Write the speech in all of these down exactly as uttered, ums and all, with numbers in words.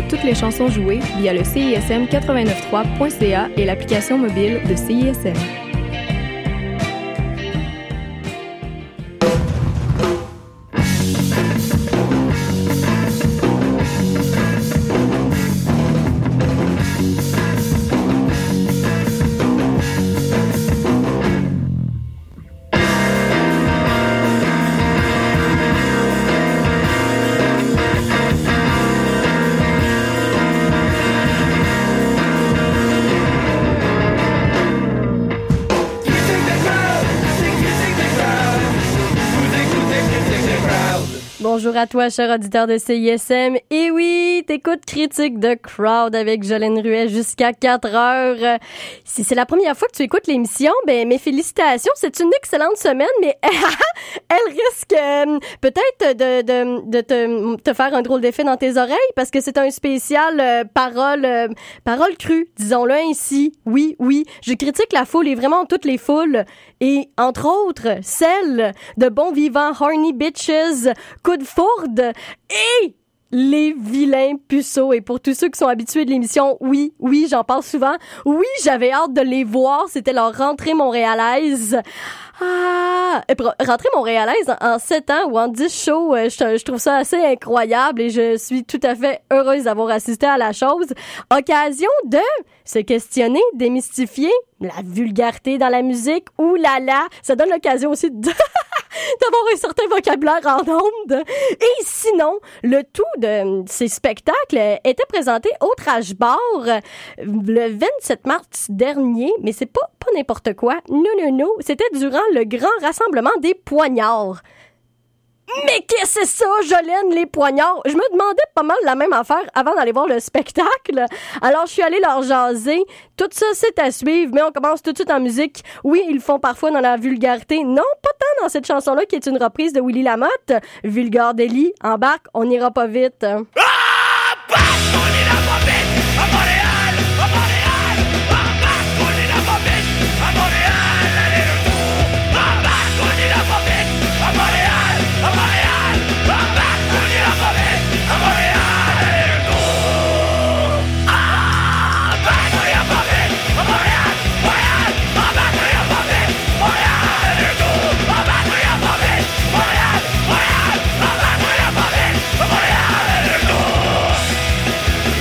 toutes les chansons jouées via le C I S M quatre-vingt-neuf trois point C A et l'application mobile de C I S M. Bonjour à toi, cher auditeur de C I S M. Et oui, t'écoutes Critique de Crowd avec Jolene Ruet jusqu'à quatre heures. Si c'est la première fois que tu écoutes l'émission, ben mes félicitations, c'est une excellente semaine, mais elle risque euh, peut-être de, de, de te, te faire un drôle d'effet dans tes oreilles parce que c'est un spécial euh, parole, euh, parole crue, disons-le ainsi. Oui, oui, je critique la foule et vraiment toutes les foules. Et entre autres, celle de Bon Vivant, Horny Bitches, Coup de fourde et les vilains puceaux. Et pour tous ceux qui sont habitués de l'émission, oui, oui, j'en parle souvent. Oui, j'avais hâte de les voir. C'était leur rentrée montréalaise. Ah! Rentrée montréalaise en sept ans ou en dix shows, je, je trouve ça assez incroyable et je suis tout à fait heureuse d'avoir assisté à la chose. Occasion de se questionner, démystifier la vulgarité dans la musique. Ouh là là! Ça donne l'occasion aussi de d'avoir un certain vocabulaire en ondes. Et sinon, le tout de ces spectacles était présenté au Trash Bar le vingt-sept mars dernier, mais c'est pas, pas n'importe quoi. Non, non, non. C'était durant le grand rassemblement des poignards. Mais qu'est-ce que c'est ça, Jolene, les poignards? Je me demandais pas mal la même affaire avant d'aller voir le spectacle. Alors, je suis allée leur jaser. Tout ça, c'est à suivre, mais on commence tout de suite en musique. Oui, ils le font parfois dans la vulgarité. Non, pas tant dans cette chanson-là qui est une reprise de Willy Lamotte. Vulgar Deli, embarque, on n'ira pas vite. Ah! Back, on ira pas vite! À Montréal! À Montréal! Ah, back, on ira pas vite! À Montréal! Allez-retour! Ah, back, on ira pas vite! À Montréal! À Montréal! Ah, back, on ira pas vite! À Montréal! Allez-retour! Ah, back, on ira pas vite! À Montréal! Montréal! Ah, back, on ira pas vite! Montréal! Allez-retour! Ah, back, on ira pas vite! Montréal! Montréal! Ah, back, on ira pas vite! À Montréal! Allez-retour!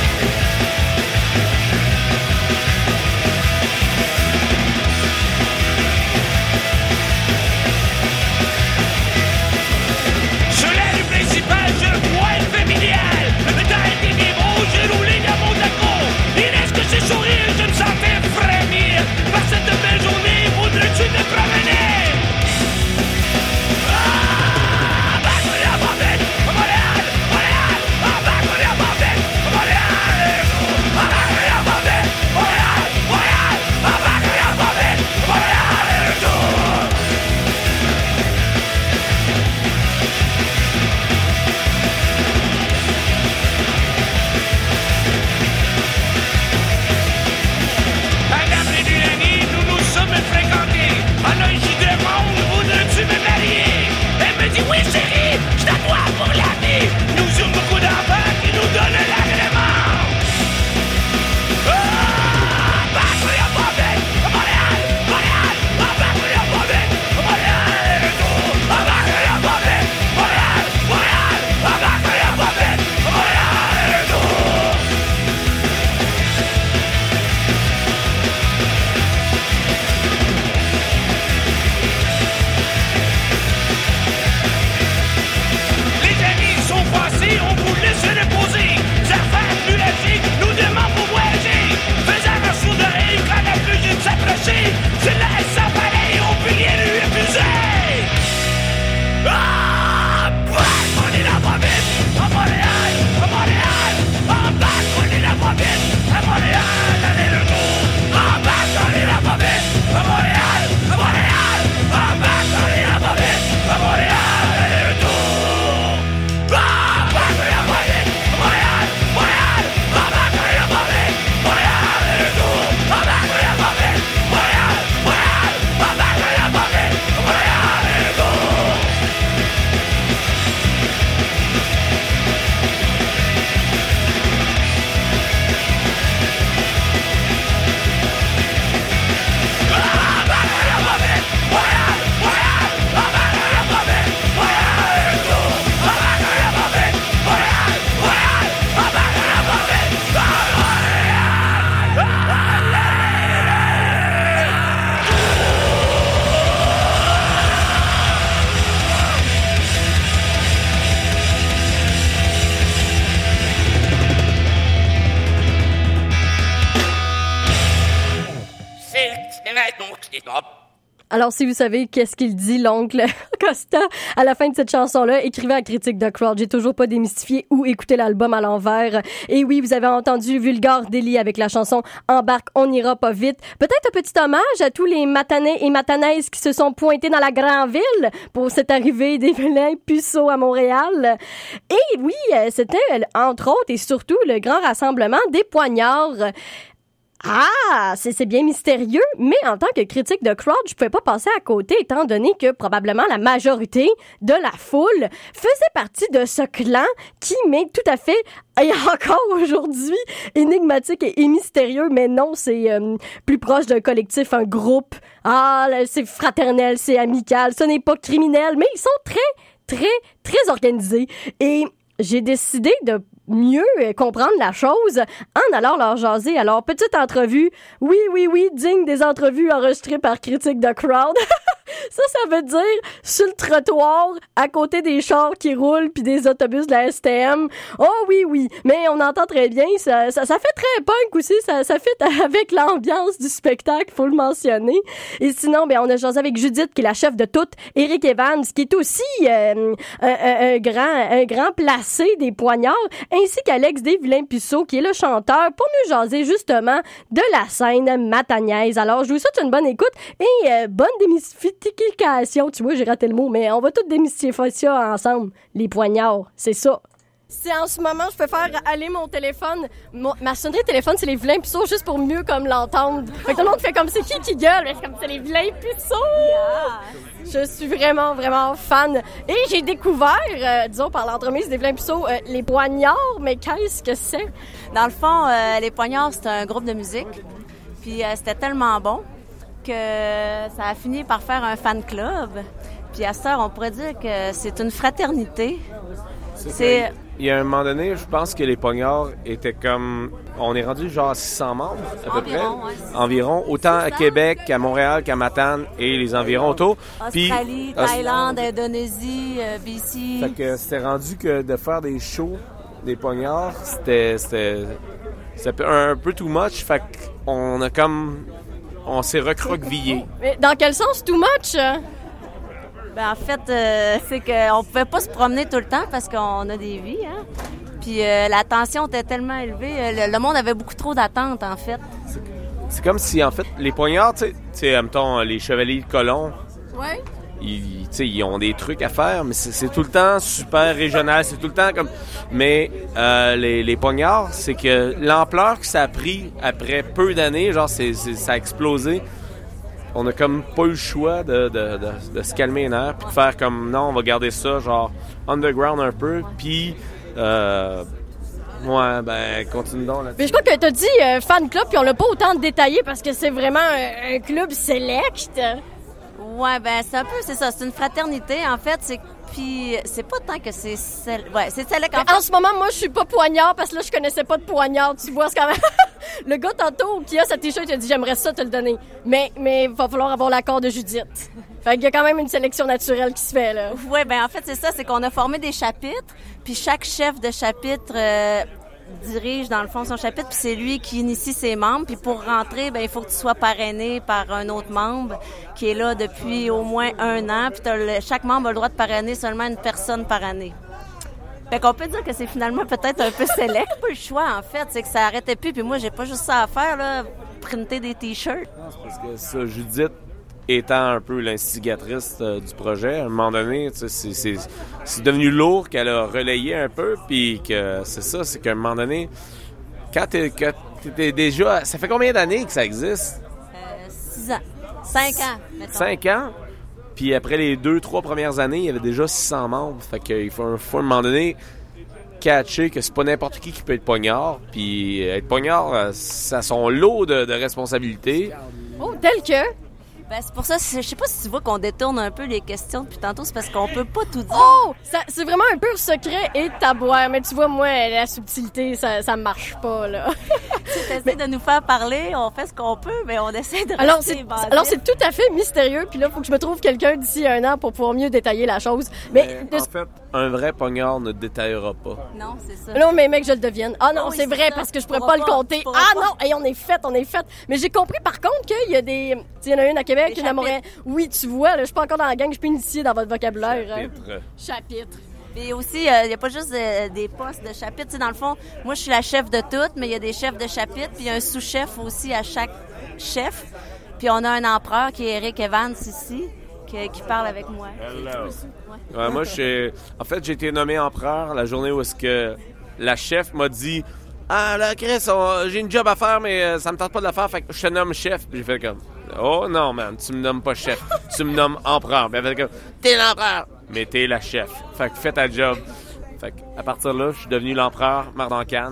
Alors, si vous savez qu'est-ce qu'il dit, l'oncle Costa, à la fin de cette chanson-là, écrivez à Critique de Crowd. J'ai toujours pas démystifié ou écouté l'album à l'envers. Et oui, vous avez entendu Vulgar Délit avec la chanson Embarque, on ira pas vite. Peut-être un petit hommage à tous les Matanais et Matanaises qui se sont pointés dans la grande ville pour cette arrivée des vilains puceaux à Montréal. Et oui, c'était, entre autres et surtout, le grand rassemblement des poignards. Ah, c'est, c'est bien mystérieux, mais en tant que critique de Crowd, je pouvais pas passer à côté, étant donné que probablement la majorité de la foule faisait partie de ce clan qui m'est tout à fait, et encore aujourd'hui, énigmatique et, et mystérieux, mais non, c'est euh, plus proche d'un collectif, un groupe. Ah, là, c'est fraternel, c'est amical, ce n'est pas criminel, mais ils sont très, très, très organisés. Et j'ai décidé de mieux comprendre la chose en allant leur jaser. Alors, petite entrevue, oui, oui, oui, digne des entrevues enregistrées par Critique de Crowd. Ça, ça veut dire sur le trottoir, à côté des chars qui roulent puis des autobus de la S T M. Oh oui, oui, mais on entend très bien, ça, ça, ça fait très punk aussi, ça, ça fit avec l'ambiance du spectacle, faut le mentionner. Et sinon, ben on a jasé avec Judith, qui est la chef de toute, Eric Evans, qui est aussi euh, un, un, un grand un grand placé des poignards, ainsi qu'Alex des Vilains Puceaux, qui est le chanteur, pour nous jaser justement de la scène matagnaise. Alors, je vous souhaite une bonne écoute et euh, bonne démystification. Tu vois, j'ai raté le mot, mais on va tout démystifier ça ensemble. Les poignards, c'est ça. Si en ce moment, je peux faire aller mon téléphone, mon, ma sonnerie de téléphone, c'est les Vilains Puceaux, juste pour mieux comme l'entendre. Fait que tout le monde fait comme c'est qui qui gueule, mais c'est comme c'est les Vilains Puceaux. Yeah. Je suis vraiment, vraiment fan. Et j'ai découvert, euh, disons, par l'entremise des Vilains Puceaux, euh, les poignards, mais qu'est-ce que c'est? Dans le fond, euh, les poignards, c'est un groupe de musique. Puis euh, c'était tellement bon que ça a fini par faire un fan club. Puis à cette heure, on pourrait dire que c'est une fraternité. C'est, c'est... Il y a un moment donné, je pense que les poignards étaient comme... On est rendu genre six cents membres, à peu environ, près. Ouais. Environ. Autant à Québec qu'à Montréal, qu'à Matane et les environs autour. Australie, Puis, Thaïlande, Aust... Indonésie, euh, B C. Fait que c'était rendu que de faire des shows, des poignards, c'était... C'était, c'était un peu too much. Fait qu'on a comme... On s'est recroquevillé. Mais dans quel sens too much? Ben en fait, euh, c'est qu'on pouvait pas se promener tout le temps parce qu'on a des vies, hein. Puis euh, la tension était tellement élevée, le, le monde avait beaucoup trop d'attentes, en fait. C'est, c'est comme si, en fait, les poignards, tu sais, tu sais, mettons, les chevaliers de colon. Ouais. Ils, ils ont des trucs à faire, mais c'est, c'est tout le temps super régional. C'est tout le temps comme... Mais euh, les, les poignards, c'est que l'ampleur que ça a pris après peu d'années, genre, c'est, c'est, ça a explosé. On a comme pas eu le choix de, de, de, de se calmer les nerfs puis de faire comme, non, on va garder ça, genre, underground un peu. Puis, euh, ouais, ben, continue donc là-dessus. Mais je crois que t'as dit euh, fan club, puis on l'a pas autant détaillé parce que c'est vraiment un, un club select. Ouais, ben c'est un peu, c'est ça, c'est une fraternité, en fait, c'est puis c'est pas tant que c'est celle, ouais, c'est celle en, en ce moment, moi, je suis pas poignard parce que là, je connaissais pas de poignard, tu vois, c'est quand même... Le gars, tantôt, qui a sa t-shirt, il a dit « J'aimerais ça te le donner. » Mais mais il va falloir avoir l'accord de Judith. Fait qu'il y a quand même une sélection naturelle qui se fait, là. Ouais, ben en fait, c'est ça, c'est qu'on a formé des chapitres, puis chaque chef de chapitre... Euh, dirige dans le fond son chapitre, puis c'est lui qui initie ses membres, puis pour rentrer, ben il faut que tu sois parrainé par un autre membre qui est là depuis au moins un an, puis t'as le, chaque membre a le droit de parrainer seulement une personne par année. Fait qu'on peut dire que c'est finalement peut-être un peu select, pas le choix en fait, c'est que ça arrêtait plus, puis moi j'ai pas juste ça à faire, là, printer des t-shirts. Non, c'est parce que ça, Judith étant un peu l'instigatrice euh, du projet, à un moment donné, tu sais, c'est, c'est, c'est devenu lourd qu'elle a relayé un peu, puis que c'est ça, c'est qu'à un moment donné, quand t'es, quand t'es déjà... Ça fait combien d'années que ça existe? Euh, six ans. Cinq ans, mettons. Cinq ans? Puis après les deux, trois premières années, il y avait déjà six cents membres. Fait qu'il faut, faut à un moment donné catcher que c'est pas n'importe qui qui peut être poignard, puis être poignard, ça a son lot de, de responsabilités. Oh, tel que... Ben, c'est pour ça, je sais pas si tu vois qu'on détourne un peu les questions depuis tantôt, c'est parce qu'on peut pas tout dire. Oh! Ça, c'est vraiment un pur secret et tabouère, mais tu vois, moi, la subtilité, ça, ça marche pas, là. Tu essaies de nous faire parler, on fait ce qu'on peut, mais on essaie de Alors, rester c'est, bandit. alors, c'est tout à fait mystérieux. Puis là, il faut que je me trouve quelqu'un d'ici un an pour pouvoir mieux détailler la chose. Mais, Mais de- en fait, un vrai pognard ne détaillera pas. Non, c'est ça. non, mais mec, je le devienne. Ah non, Ah oui, c'est c'est vrai, ça. parce que je Tu pourrais pourras pas le pas, compter. tu pourras Ah pas. non, et on est fait, on est fait. Mais j'ai compris par contre qu'il y a des... Il y en a une à Québec, Des une à Montréal. Oui, tu vois, là, je suis pas encore dans la gang, je suis pas initiée dans votre vocabulaire. hein. Chapitre. Chapitre. Et aussi, il n'y a pas juste euh, des postes de chapitre. Tu sais, dans le fond, moi, je suis la chef de toutes, mais il y a des chefs de chapitre, puis il y a un sous-chef aussi à chaque chef. Puis on a un empereur qui est Eric Evans ici, qui, qui parle avec moi. Hello. Ouais. Ouais, moi, je suis- en fait, j'ai été nommé empereur la journée où est-ce que la chef m'a dit « Ah, là, Chris, on- j'ai une job à faire, mais euh, ça me tente pas de la faire, fait que je te nomme chef. » Puis j'ai fait comme « Oh non, man, tu me nommes pas chef, tu me nommes empereur. » Puis elle fait comme « T'es l'empereur, mais t'es la chef. Fait que fais ta job. » Fait que à partir de là, je suis devenu l'empereur Mardancan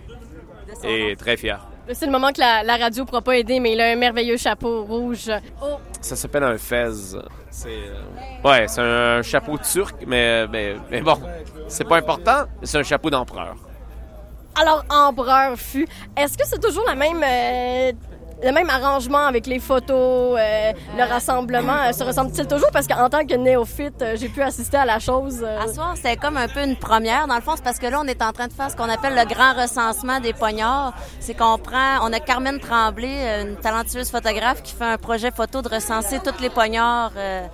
De son et nom. très fier. Là, c'est le moment que la, la radio pourra pas aider, mais il a un merveilleux chapeau rouge. Oh, Ça s'appelle un fez. C'est euh, ouais, c'est un chapeau turc, mais, mais, mais bon, c'est pas important. C'est un chapeau d'empereur. alors, empereur fut. Est-ce que c'est toujours la même, euh, le même arrangement avec les photos, euh, le rassemblement? euh, se ressemble-t-il toujours? Parce qu'en tant que néophyte, euh, j'ai pu assister à la chose. euh, À soir, c'était comme un peu une première. Dans le fond, c'est parce que là, on est en train de faire ce qu'on appelle le grand recensement des poignards. C'est qu'on prend, on a Carmen Tremblay, une talentueuse photographe, qui fait un projet photo de recenser tous les poignards euh,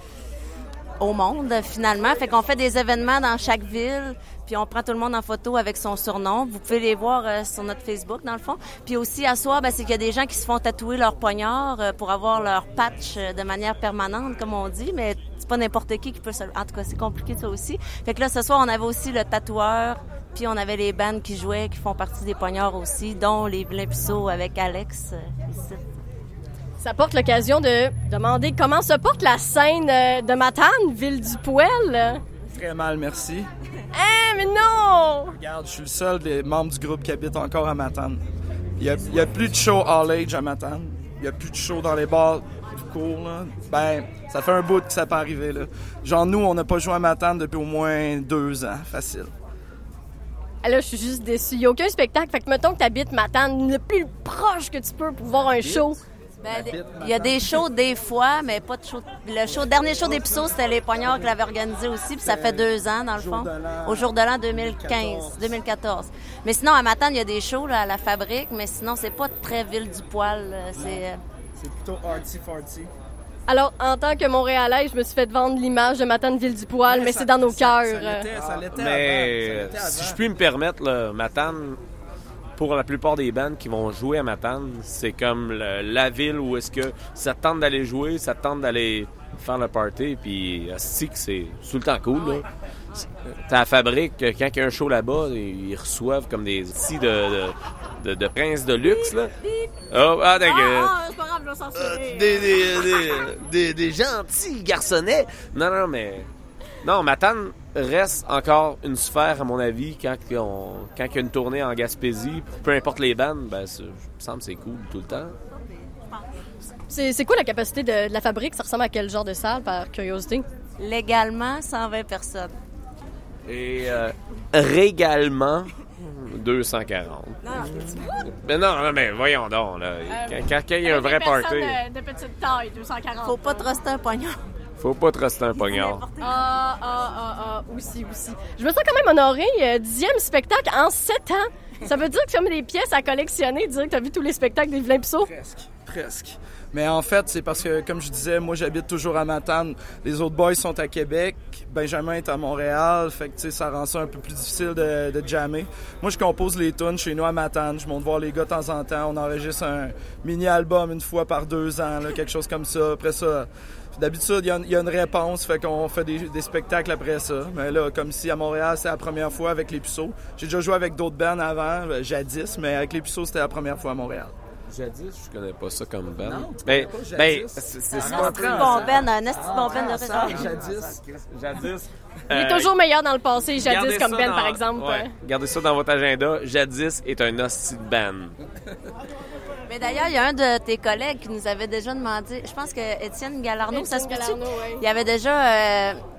au monde, finalement. Fait qu'on fait des événements dans chaque ville, puis on prend tout le monde en photo avec son surnom. Vous pouvez les voir euh, sur notre Facebook, dans le fond. Puis aussi, à soir, ben, c'est qu'il y a des gens qui se font tatouer leur poignard euh, pour avoir leur patch euh, de manière permanente, comme on dit, mais c'est pas n'importe qui qui peut se... En tout cas, c'est compliqué, ça aussi. Fait que là, ce soir, on avait aussi le tatoueur, puis on avait les bandes qui jouaient, qui font partie des poignards aussi, dont les Vilains Puceaux avec Alex, euh, ici. Ça porte l'occasion de demander comment se porte la scène euh, de Matane, ville du poêle. Très mal, merci. Hein, mais non! Regarde, je suis le seul des membres du groupe qui habite encore à Matane. Il y a, il y a plus de show all age à Matane. Il y a plus de show dans les bars du cours, là. Ben, ça fait un bout que ça peut arriver, là. Genre, nous, on n'a pas joué à Matane depuis au moins deux ans, facile. Ah là, je suis juste déçue. Il n'y a aucun spectacle. Fait que mettons que tu habites Matane, le plus proche que tu peux pour voir un show. Ben, il y a des shows des fois, mais pas de show. Le show, dernier show des Puceaux, c'était les Poignards qui l'avaient organisé aussi, puis ça fait deux ans, dans le Jour fond. de l'an Au jour de l'an deux mille quinze, deux mille quatorze. Mais sinon, à Matane, il y a des shows là, à la fabrique, mais sinon, c'est pas très ville du poil. là. C'est... euh, C'est plutôt artsy-fartsy. Alors, en tant que Montréalais, je me suis fait vendre l'image de Matane, ville du poil, mais, c'est dans nos Ça cœurs. l'était, ça l'était Mais avant. Ça l'était si avant. je puis me permettre, là, Matane, pour la plupart des bandes qui vont jouer à Matane, c'est comme le- la ville où est-ce que ça te tente d'aller jouer, ça te tente d'aller faire le party, puis asti que c'est tout le temps cool. Là. C'est- T'as la fabrique, quand il y a un show là-bas, ils reçoivent comme des petits de, de, de, de princes de luxe. Là. Oh, ah, d'accord. Ah, c'est pas grave, je vais s'en Euh, des, des, des, des, des gentils garçonnets. Non, non, mais... Non, Matane reste encore une sphère, à mon avis, quand, on, quand il y a une tournée en Gaspésie, peu importe les bandes, ben, c'est- je me semble que c'est cool tout le temps. C'est, c'est quoi la capacité de, de la fabrique? Ça ressemble à quel genre de salle, par curiosité? légalement, cent vingt personnes. Et euh, régalement, deux cent quarante. Mais non, non, mais voyons donc, là. Quand, quand- quand il y a un vrai party, de petite taille, deux cent quarante. Faut pas truster un poignard. faut pas truster un pognard. Ah, ah, ah, ah, aussi, aussi. Je me sens quand même honorée. Euh, dixième spectacle en sept ans. Ça veut dire que tu as mis des pièces à collectionner, dire que tu as vu tous les spectacles des Vilains Puceaux. Presque, presque. Mais en fait, c'est parce que, comme je disais, moi, j'habite toujours à Matane. Les autres boys sont à Québec. Benjamin est à Montréal. Fait que, tu sais, ça rend ça un peu plus difficile de, de jammer. Moi, je compose les tunes chez nous à Matane. Je monte voir les gars de temps en temps. On enregistre un mini-album une fois par deux ans, là, quelque chose comme ça. Après ça, d'habitude, il y, a une- il y a une réponse. Fait qu'on fait des, des spectacles après ça. Mais là, comme ici à Montréal, c'est la première fois avec les Puceaux. J'ai déjà joué avec d'autres bands avant, euh, jadis, mais avec les Puceaux, c'était la première fois à Montréal. Jadis, je connais pas ça comme band. Non, tu ben, connais pas ben, Jadis? c'est c'est- Un c'est esti pas de bon ben, un esti de bon ben de Ensemble, raison. jadis. Jadis. Il est euh, toujours meilleur dans le passé, jadis, gardez comme ça Ben, dans- par exemple. ouais, gardez ça dans votre agenda. Jadis est un hostie de band. Mais d'ailleurs, il y a un de tes collègues qui nous avait déjà demandé, je pense que Étienne Galarneau, ça se Étienne peut-tu? Galarneau, ouais. Il avait déjà euh,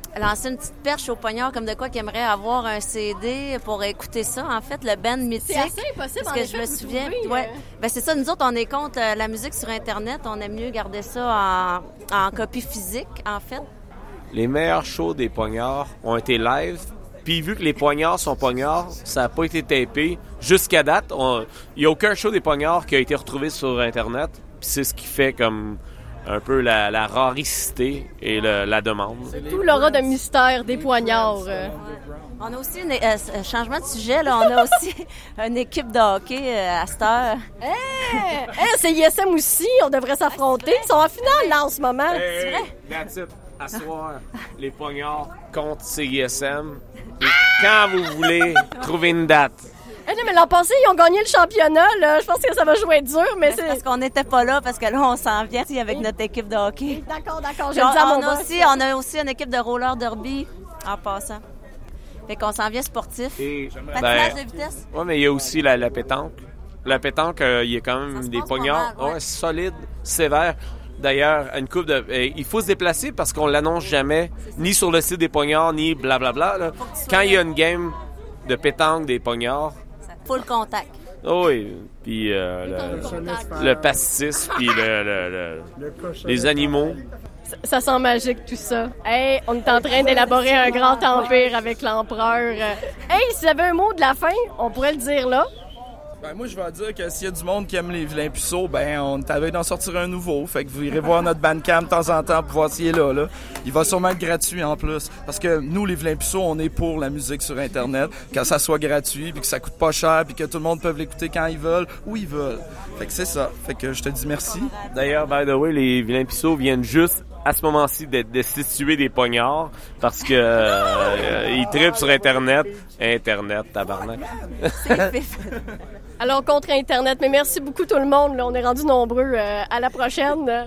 lancer une petite perche au poignard comme de quoi qu'il aimerait avoir un C D pour écouter ça. En fait, le band mythique. C'est assez impossible, Parce en que effet, je me de vous souviens. trouver, Ouais. euh. Ben, c'est ça, nous autres, on est contre euh, la musique sur Internet. On aime mieux garder ça en, en copie physique, en fait. Les meilleurs shows des poignards ont été live. Puis vu que les poignards sont poignards, ça n'a pas été tapé. Jusqu'à date, il n'y a aucun show des poignards qui a été retrouvé sur Internet. Puis c'est ce qui fait comme un peu la, la rarité et le- la demande. Tout l'aura de mystère des poignards. euh. On a aussi, une, euh, changement de sujet, là, on a aussi une équipe de hockey euh, à cette heure. Hey, hey, c'est I S M aussi, on devrait s'affronter. Ils sont en finale là en ce moment. C'est vrai? That's it. À soir, les poignards contre C I S M. Et quand vous voulez, trouver une date. Eh non, mais l'an passé, ils ont gagné le championnat. Là. Je pense que ça va jouer dur, mais C'est parce c'est... qu'on n'était pas là, parce que là, on s'en vient tu sais, avec notre équipe de hockey. D'accord, d'accord, je Puis le dis à on, mon on a boss. aussi, on a aussi une équipe de roller derby en passant. Fait qu'on s'en vient sportif. Et, Patinage ben, de vitesse. ouais, mais il y a aussi la, la pétanque. La pétanque, euh, il y a quand même Ça se des passe pas poignards mal, ouais. ouais, solides, sévères. D'ailleurs, une coupe de, euh, il faut se déplacer parce qu'on l'annonce jamais, ni sur le site des poignards, ni blablabla. Là. Quand il y a une game de pétanque des poignards, Full contact. oh oui, puis euh, le, le pastis, puis le, le- le- les animaux. Ça sent magique, tout ça. Hey, on est en train d'élaborer un grand empire avec l'empereur. Hey, si j'avais un mot de la fin, on pourrait le dire là. Ben, moi, je vais dire que s'il y a du monde qui aime les vilains puceaux, ben, on est à veille d'en sortir un nouveau. Fait que vous irez voir notre Bandcamp de temps en temps pour voir s'il est là, là. Il va sûrement être gratuit en plus. Parce que nous, les vilains puceaux, on est pour la musique sur Internet. Que ça soit gratuit, puis que ça coûte pas cher, puis que tout le monde peut l'écouter quand ils veulent, où ils veulent. Fait que c'est ça. Fait que je te dis merci. D'ailleurs, by the way, les vilains pisseaux viennent juste à ce moment-ci de destituer des poignards parce que euh, ils trippent sur Internet. Internet, tabarnak. C'est fif. Alors, contre Internet. Mais merci beaucoup tout le monde. Là, on est rendus nombreux. Euh, à la prochaine.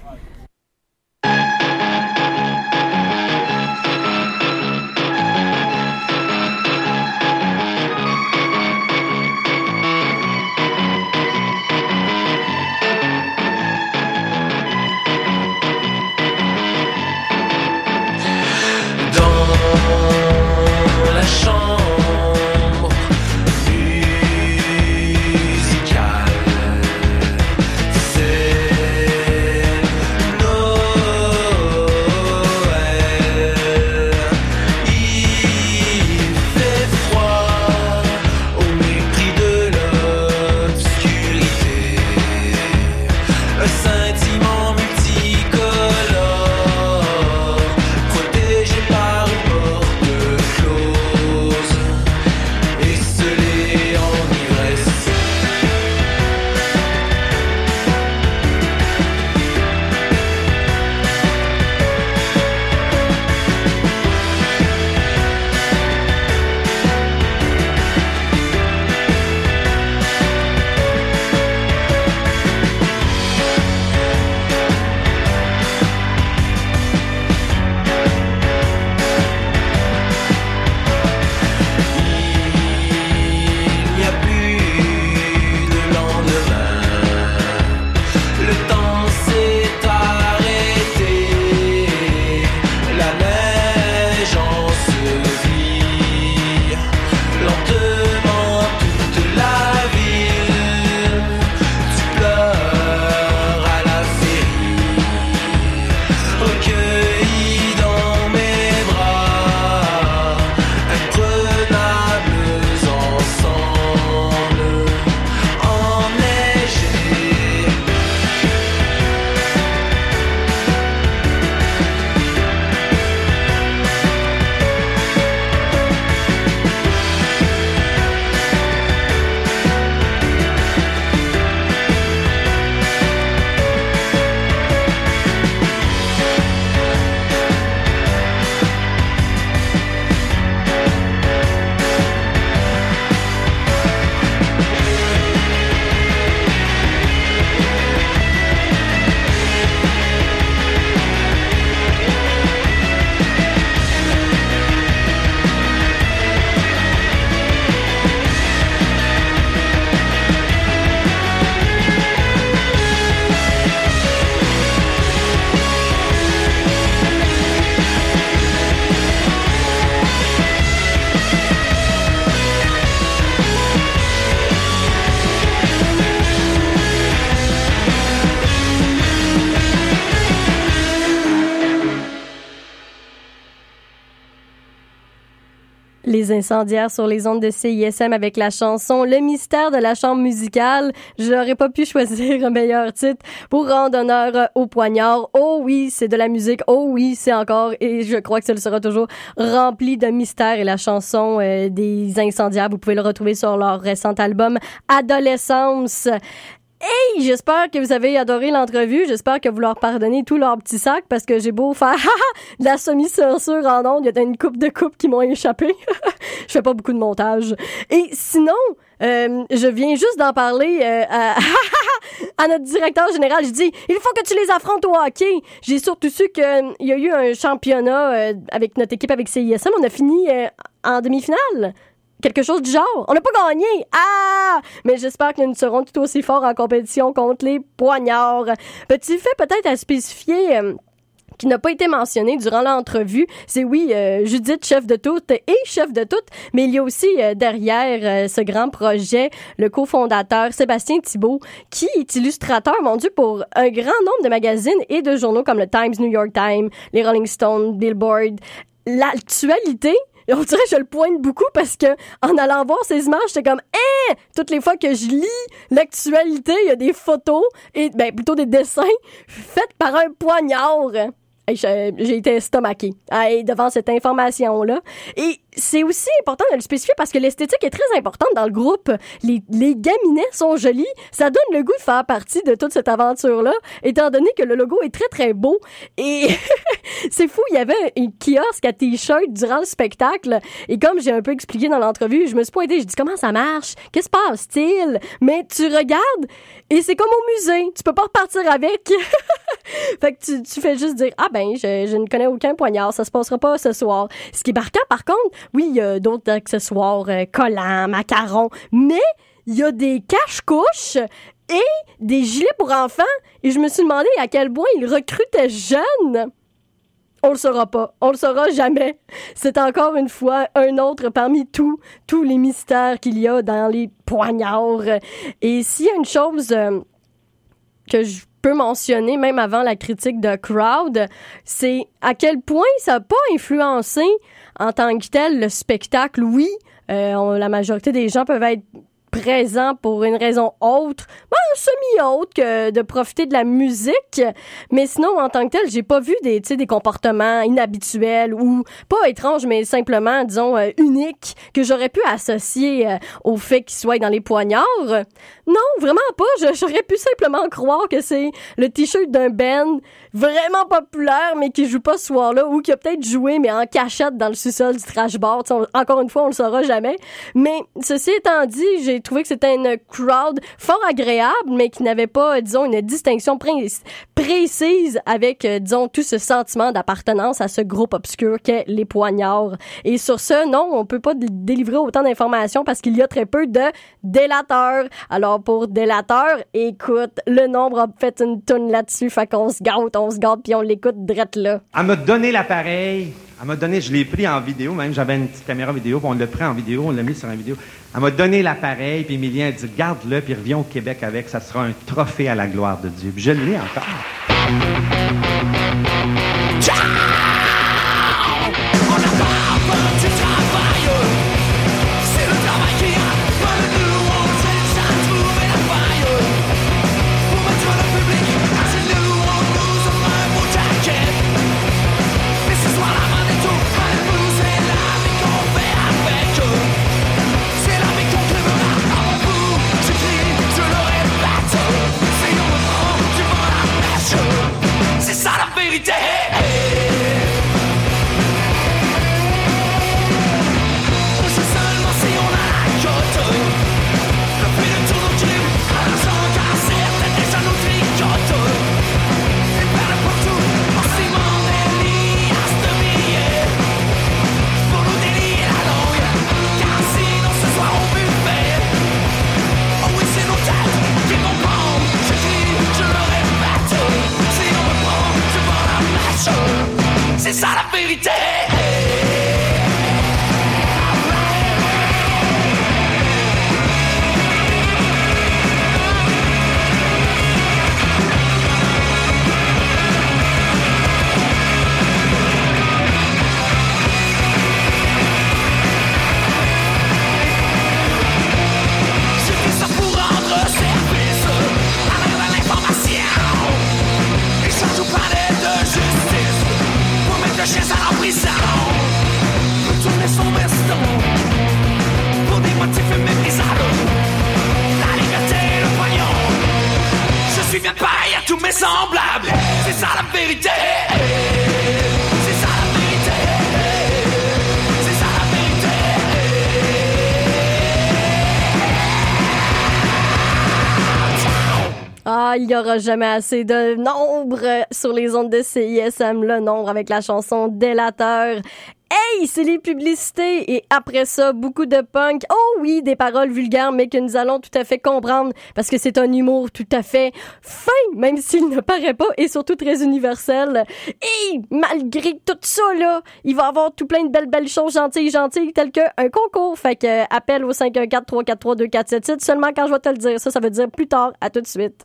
Dans la chambre musicale, c'est Les Incendiaires sur les ondes de C I S M avec la chanson Le mystère de la chambre musicale. J'aurais pas pu choisir un meilleur titre pour rendre honneur au poignard. Oh oui, c'est de la musique. Oh oui, c'est encore, et je crois que ça le sera toujours, rempli de mystère. Et la chanson euh, des Incendiaires, vous pouvez le retrouver sur leur récent album Adolescence. Hey, j'espère que vous avez adoré l'entrevue. J'espère que vous leur pardonnez tout leur petit sac parce que j'ai beau faire de la semi-censure en ondes. Il y a une coupe de coupes qui m'ont échappé. Je fais pas beaucoup de montage. Et sinon, euh, je viens juste d'en parler euh, à, à notre directeur général. Je dis, il faut que tu les affrontes au hockey. J'ai surtout su qu'il y a eu un championnat euh, avec notre équipe avec C I S M. On a fini euh, en demi-finale. Quelque chose du genre. On n'a pas gagné. Ah! Mais j'espère que nous serons tout aussi forts en compétition contre les poignards. Petit fait peut-être à spécifier... Euh, qui n'a pas été mentionné durant l'entrevue, c'est oui, euh, Judith, chef de toute et chef de toute, mais il y a aussi euh, derrière euh, ce grand projet, le cofondateur Sébastien Thibault, qui est illustrateur, mon Dieu, pour un grand nombre de magazines et de journaux comme le Times, New York Times, les Rolling Stones, Billboard. L'actualité, on dirait que je le pointe beaucoup parce que en allant voir ces images, j'étais comme eh! Toutes les fois que je lis l'actualité, il y a des photos et ben plutôt des dessins faits par un poignard. Hey, j'ai été estomaquée hey, devant cette information-là. Et c'est aussi important de le spécifier parce que l'esthétique est très importante dans le groupe. Les, les gaminets sont jolis. Ça donne le goût de faire partie de toute cette aventure-là, étant donné que le logo est très, très beau. Et c'est fou, il y avait un kiosque à t-shirt durant le spectacle. Et comme j'ai un peu expliqué dans l'entrevue, je me suis pointée, j'ai dit comment ça marche? Qu'est-ce qui se passe-t-il? Mais tu regardes et c'est comme au musée. Tu peux pas repartir avec. Fait que tu, tu fais juste dire, ah ben, je, je ne connais aucun poignard, ça se passera pas ce soir. Ce qui est marquant, par contre, oui, il y a d'autres accessoires, euh, collants, macarons, mais il y a des cache-couches et des gilets pour enfants. Et je me suis demandé à quel point ils recrutaient jeunes. On le saura pas. On le saura jamais. C'est encore une fois un autre parmi tous, tous les mystères qu'il y a dans les poignards. Et s'il y a une chose euh, que je peux mentionner, même avant la critique de Crowd, c'est à quel point ça n'a pas influencé en tant que tel le spectacle. Oui, euh, on, la majorité des gens peuvent être présents pour une raison autre, ben, semi-autre que de profiter de la musique, mais sinon, en tant que tel, j'ai pas vu des, tu sais, des comportements inhabituels ou pas étranges, mais simplement, disons, euh, uniques, que j'aurais pu associer euh, au fait qu'ils soient dans les poignards. Non, vraiment pas. Je, j'aurais pu simplement croire que c'est le t-shirt d'un band vraiment populaire, mais qui joue pas ce soir-là, ou qui a peut-être joué, mais en cachette dans le sous-sol du trash bar. On, encore une fois, on le saura jamais. Mais ceci étant dit, j'ai trouvé que c'était une crowd fort agréable, mais qui n'avait pas, disons, une distinction pré- précise avec, euh, disons, tout ce sentiment d'appartenance à ce groupe obscur qu'est les poignards. Et sur ce, non, on peut pas d- délivrer autant d'informations parce qu'il y a très peu de délateurs. Alors, pour délateurs, écoute, le nombre a fait une toune là-dessus, fait qu'on se gâte, on se gâte, puis on l'écoute drette là. Elle m'a donné l'appareil. Elle m'a donné, je l'ai pris en vidéo, même j'avais une petite caméra vidéo, puis on l'a pris en vidéo, on l'a mis sur une vidéo. Elle m'a donné l'appareil, puis Emilien a dit, garde-le, puis reviens au Québec avec, ça sera un trophée à la gloire de Dieu. Puis je l'ai encore. C'est mes semblables. C'est ça la vérité. C'est ça la vérité. C'est ça la vérité. Ah, il y aura jamais assez de nombre sur les ondes de C I S M, le nombre avec la chanson Délateur. Hey, c'est les publicités! Et après ça, beaucoup de punk. Oh oui, des paroles vulgaires, mais que nous allons tout à fait comprendre, parce que c'est un humour tout à fait fin, même s'il ne paraît pas, et surtout très universel. Et malgré tout ça, là, il va y avoir tout plein de belles, belles choses gentilles, gentilles, telles qu'un concours. Fait que, appel au cinq un quatre, trois quatre trois, deux quatre sept sept, seulement quand je vais te le dire. Ça, ça veut dire plus tard. À tout de suite.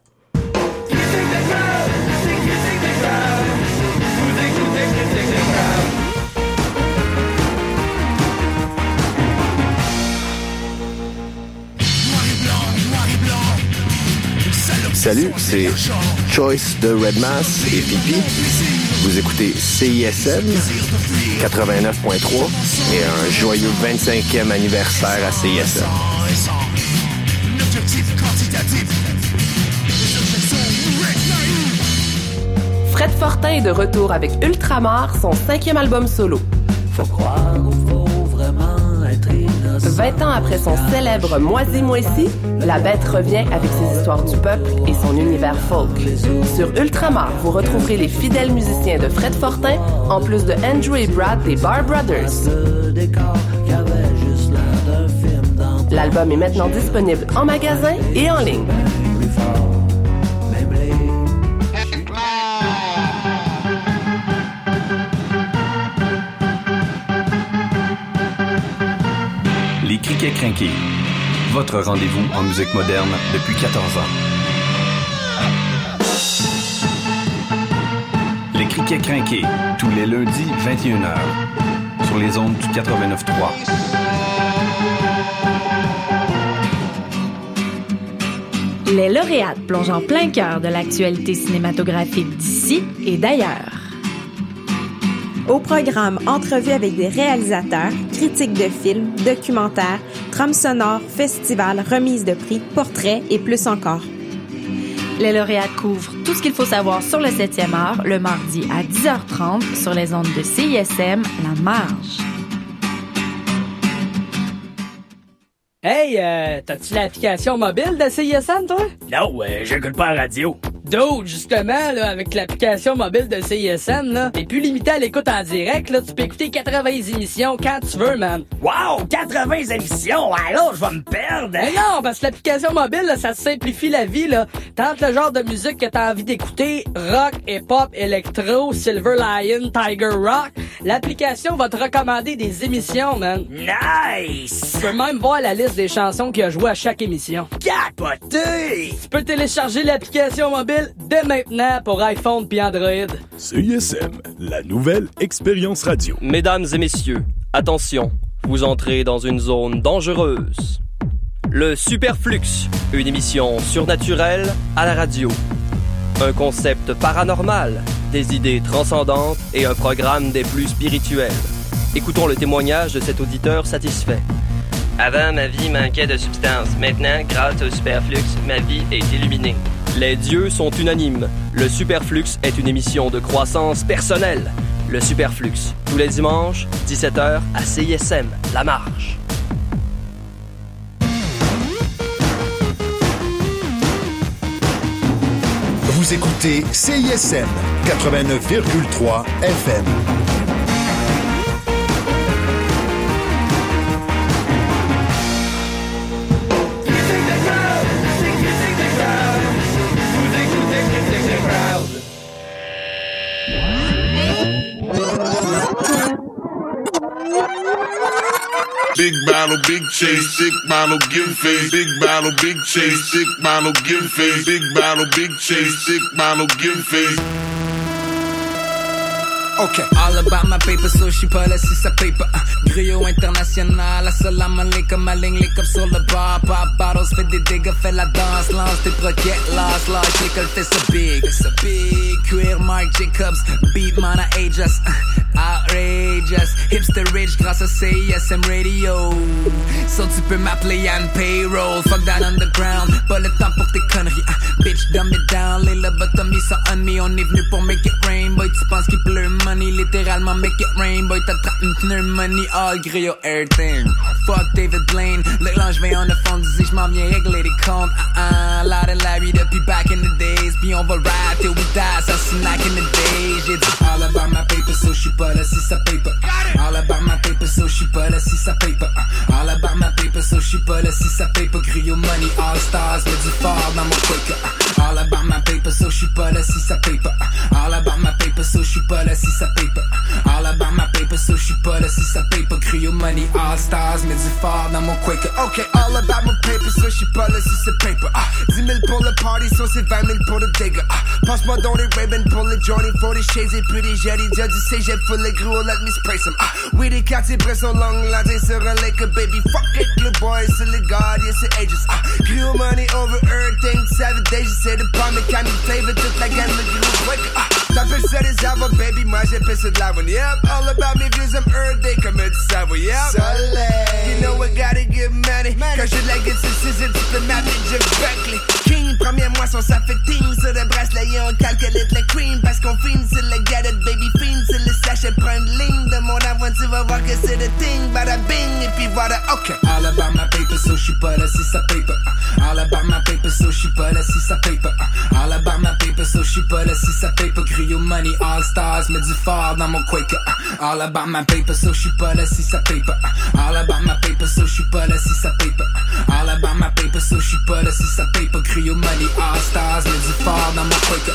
Salut, c'est Choice de Red Mass et Pipi. Vous écoutez C I S M quatre-vingt-neuf point trois et un joyeux vingt-cinquième anniversaire à C I S M. Fred Fortin est de retour avec Ultramar, son cinquième album solo. Faut croire ou faut vraiment être innocent. vingt ans après son célèbre Moisi-Moisi, la bête revient avec ses histoires du peuple et son univers folk. Sur Ultramar, vous retrouverez les fidèles musiciens de Fred Fortin, en plus de Andrew et Brad des Bar Brothers. L'album est maintenant disponible en magasin et en ligne. Les Criquets Crinqués, votre rendez-vous en musique moderne depuis quatorze ans. Les Criquets Crinqués, tous les lundis vingt et une heures, sur les ondes du quatre-vingt-neuf trois. Les lauréates plongent en plein cœur de l'actualité cinématographique d'ici et d'ailleurs. Au programme, entrevues avec des réalisateurs, critiques de films, documentaires, trames sonores, festivals, remises de prix, portraits et plus encore. Les lauréates couvrent tout ce qu'il faut savoir sur le septième art le mardi à dix heures trente sur les ondes de C I S M, La Marge. Hey, euh, t'as-tu l'application mobile de C I S M, toi? Non, euh, j'écoute pas la radio. D'autres, justement, là, avec l'application mobile de C I S M, là, t'es plus limité à l'écoute en direct, là, tu peux écouter quatre-vingts émissions quand tu veux, man. Wow, quatre-vingts émissions! Alors, je vais me perdre! Mais non, parce que l'application mobile, là, ça simplifie la vie, là. Tente le genre de musique que t'as envie d'écouter, rock, hip-hop, électro, Silver Lion, Tiger Rock, l'application va te recommander des émissions, man. Nice! Tu peux même voir la liste des chansons qu'il a joué à chaque émission. Capoté! Tu peux télécharger l'application mobile dès maintenant pour iPhone puis Android. C I S M, la nouvelle expérience radio. Mesdames et messieurs, attention, vous entrez dans une zone dangereuse. Le Superflux, une émission surnaturelle à la radio. Un concept paranormal, des idées transcendantes et un programme des plus spirituels. Écoutons le témoignage de cet auditeur satisfait. Avant, ma vie manquait de substance. Maintenant, grâce au Superflux, ma vie est illuminée. Les dieux sont unanimes. Le Superflux est une émission de croissance personnelle. Le Superflux, tous les dimanches, dix-sept heures, à C I S M, La Marge. Vous écoutez C I S M quatre-vingt-neuf virgule trois F M. Big battle, big chase, sick model, give face. Big battle, big chase, sick model, give face. Big battle, big chase, sick model, give face. Okay. All about my paper, so je suis pas là si ça paye pas. Griot international, assalamu alaikum, ma ligne, lick up sur le bar. Pop bottles, fait des dégâts, fait la danse. Lance tes broquettes, lâche, lâche, l'école fait ça big. Fait ça big. Queer Mark Jacobs, beat man, I age us. Outrageous, hipster rich grâce à C I S M Radio. So tu peux m'appeler Yann Payroll. Fuck that underground, pas le temps pour tes conneries. Uh, bitch, dumb it down. dans les lobotomies, ça on me, on est venu pour make it rain, boy, tu penses qu'il pleut money, littéralement make it rain, boy, t'attrapes une pneumonie, all griot, everything. Fuck David Blaine, le linge vient en fond, disait j'm'en viens régler des comptes, ah uh-uh, la de Larry depuis back in the days, puis on va rap till we die, ça snack in the days, j'ai dit all about my paper, so j'suis pas là si ça paye pas, all about my paper, so j'suis pas là si ça paye pas, all about my paper, so j'suis pas là si ça paye pas, griot money, all stars, mais du fort dans mon quick, all about my paper, so j'suis pas là si ça paye pas, all about my paper, so j'suis pas là si ça paye pas, all about my paper, so j'suis pas là si ça paye pas, griot money, all stars, mais du fort dans mon quick, ok, all about my paper, so j'suis pas là si ça paye pas, ah, dix mille pour le party, so c'est vingt mille pour le dégât, ah, passe-moi dans les Ray-Ban pour les Johnny, pour les shades et puis les jetty, déjà du cégep pour les gros, let me spray some, ah, oui, des quartiers près sont longs, là, t'es sur un lake, baby, fuck it, le boy, c'est le god, yeah, c'est ages, ah, griot money over everything, seven days, j'essaie de pas mes candy flavor, toute la gamme, le griot quick, ah, t'appelles ça des arbres, baby, moi j'appelle ça de la one, yep, all about me views, I'm every day, comme du savoir, yep, soleil, you know I gotta get money, quand je la get sur six, tu peux m'appeler Jeff Buckley, King, premier moisson, ça fait ting, sur le bracelet, on calcule le cream, parce qu'on filme, c'est le gadget, baby, film, c'est le sachet, prends une ligne de mon avant, tu vas voir que c'est le thing, bada bing, et puis voilà, ok, all about my paper, so j'suis pas là si ça paye pas, all about my paper, so j'suis pas là si ça paye pas, all about my paper, so j'suis pas là si ça paye pas, griot money, all stars, mets du fort dans mon quake, all about my paper, so j'suis pas là si ça paye pas, all about my paper, so j'suis pas là si ça paye pas, all about my paper, so j'suis pas là si ça paye pas, griot money, all stars, mets du fort dans mon quake.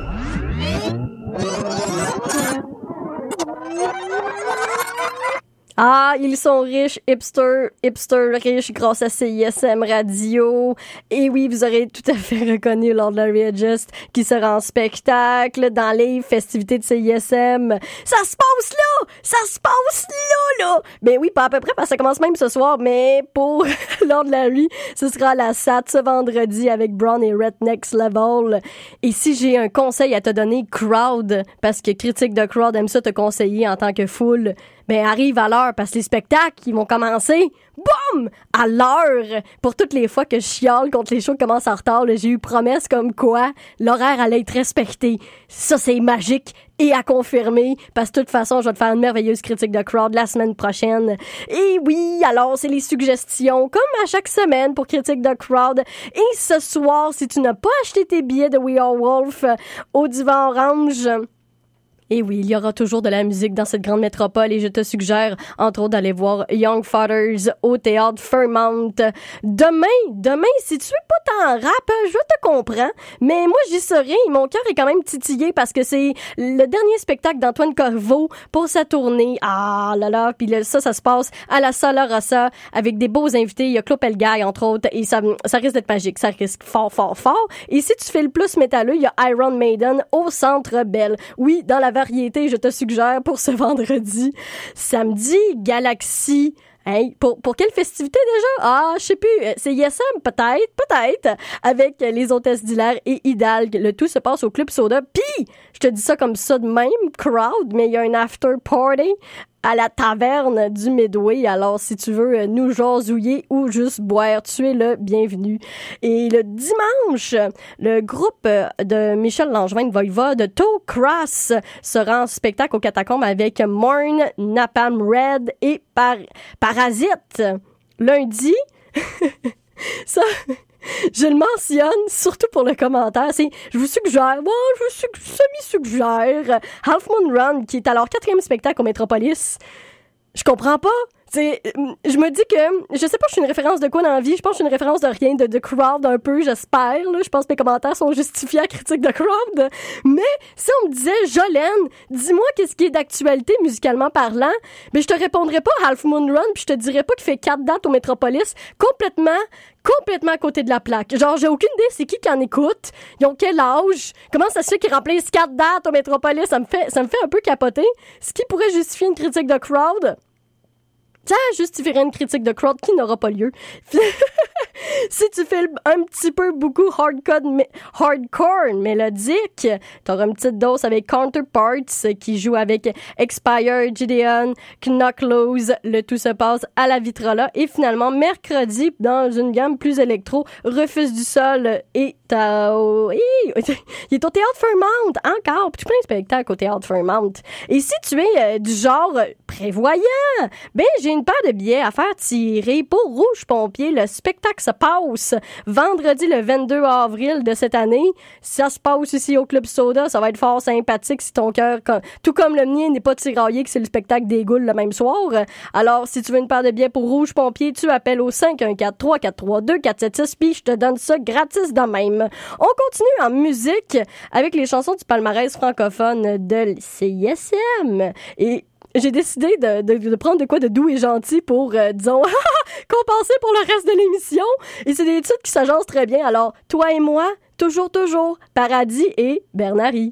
Ah, ils sont riches, hipster, hipster riches grâce à C I S M Radio. Et oui, vous aurez tout à fait reconnu Lord Larry Adjust qui sera en spectacle dans les festivités de C I S M. Ça se passe là! Ça se passe là, là! Ben oui, pas à peu près, parce que ça commence même ce soir, mais pour Lord Larry, ce sera à la S A T ce vendredi avec Brown et Red Next Level. Et si j'ai un conseil à te donner, Crowd, parce que Critique de Crowd aime ça te conseiller en tant que foule, ben arrive à l'heure parce que les spectacles ils vont commencer boum à l'heure. Pour toutes les fois que je chiale contre les shows qui commencent en retard, là, j'ai eu promesse comme quoi l'horaire allait être respecté. Ça c'est magique et à confirmer parce que de toute façon je vais te faire une merveilleuse critique de Crowd la semaine prochaine. Et oui, alors c'est les suggestions comme à chaque semaine pour critique de Crowd. Et ce soir, si tu n'as pas acheté tes billets de We Are Wolf au Divan Orange, et oui, il y aura toujours de la musique dans cette grande métropole et je te suggère, entre autres, d'aller voir Young Fathers au Théâtre Fairmount. Demain, demain, si tu es pas tant rap, je te comprends, mais moi, j'y serai. Mon cœur est quand même titillé parce que c'est le dernier spectacle d'Antoine Corveau pour sa tournée. Ah là là, puis ça, ça se passe à la Sala Rossa avec des beaux invités. Il y a Claude Pelgay, entre autres, et ça, ça risque d'être magique. Ça risque fort, fort, fort. Et si tu fais le plus métalleux, il y a Iron Maiden au Centre Bell. Oui, dans la variété, je te suggère pour ce vendredi. Samedi, Galaxy. Hey, pour, pour quelle festivité déjà? Ah, je sais plus. C'est I S M, peut-être, peut-être. Avec les hôtesses d'Hilaire et Hidalgue. Le tout se passe au Club Soda. Puis, je te dis ça comme ça de même, Crowd, mais il y a un after party à la taverne du Midway. Alors, si tu veux nous jasouiller ou juste boire, tu es le bienvenu. Et le dimanche, le groupe de Michel Langevin de Voivode, Toe Cross, sera en spectacle au Catacombes avec Morn, Napalm Red et Par- Parasite. Lundi, ça... je le mentionne, surtout pour le commentaire, c'est, je vous suggère, bon, je vous su- semi-suggère, Half Moon Run, qui est à leur quatrième spectacle au Métropolis. Je comprends pas. C'est, je me dis que, je sais pas, je suis une référence de quoi dans la vie, je pense que je suis une référence de rien, de, de Crowd un peu, j'espère, là. Je pense que mes commentaires sont justifiés à critique de Crowd. Mais, si on me disait, Jolene, dis-moi qu'est-ce qui est d'actualité musicalement parlant, ben, je te répondrais pas Half Moon Run, puis je te dirais pas qu'il fait quatre dates au Métropolis, complètement, complètement à côté de la plaque. Genre, j'ai aucune idée c'est qui qui en écoute, ils ont quel âge, comment ça se fait qu'ils remplissent quatre dates au Métropolis, ça me fait, ça me fait un peu capoter. Ce qui pourrait justifier une critique de Crowd, ça justifierait une critique de Crowd qui n'aura pas lieu. Si tu fais un petit peu beaucoup hardcore, hardcore mélodique, t'auras une petite dose avec Counterparts qui joue avec Expire, Gideon, Knocklows. Le tout se passe à la Vitrola. Et finalement, mercredi, dans une gamme plus électro, Refuse du Sol et t'as au... il est au Théâtre Fairmount, encore. Puis tu plein de spectacles au Théâtre Fairmount. Et si tu es euh, du genre euh, prévoyant, ben j'ai une paire de billets à faire tirer pour Rouge Pompier. Le spectacle se passe vendredi le vingt-deux avril de cette année. Ça se passe ici au Club Soda. Ça va être fort sympathique si ton cœur, tout comme le mien, n'est pas tiraillé que c'est le spectacle des Goules le même soir. Alors, si tu veux une paire de billets pour Rouge Pompier, tu appelles au cinq un quatre, trois quatre trois, deux quatre sept six puis je te donne ça gratis de même. On continue en musique avec les chansons du palmarès francophone de C I S M. Et j'ai décidé de, de, de prendre de quoi de doux et gentil pour, euh, disons, compenser pour le reste de l'émission. Et c'est des titres qui s'agencent très bien. Alors, Toi et moi, toujours, toujours, Paradis et Bernari.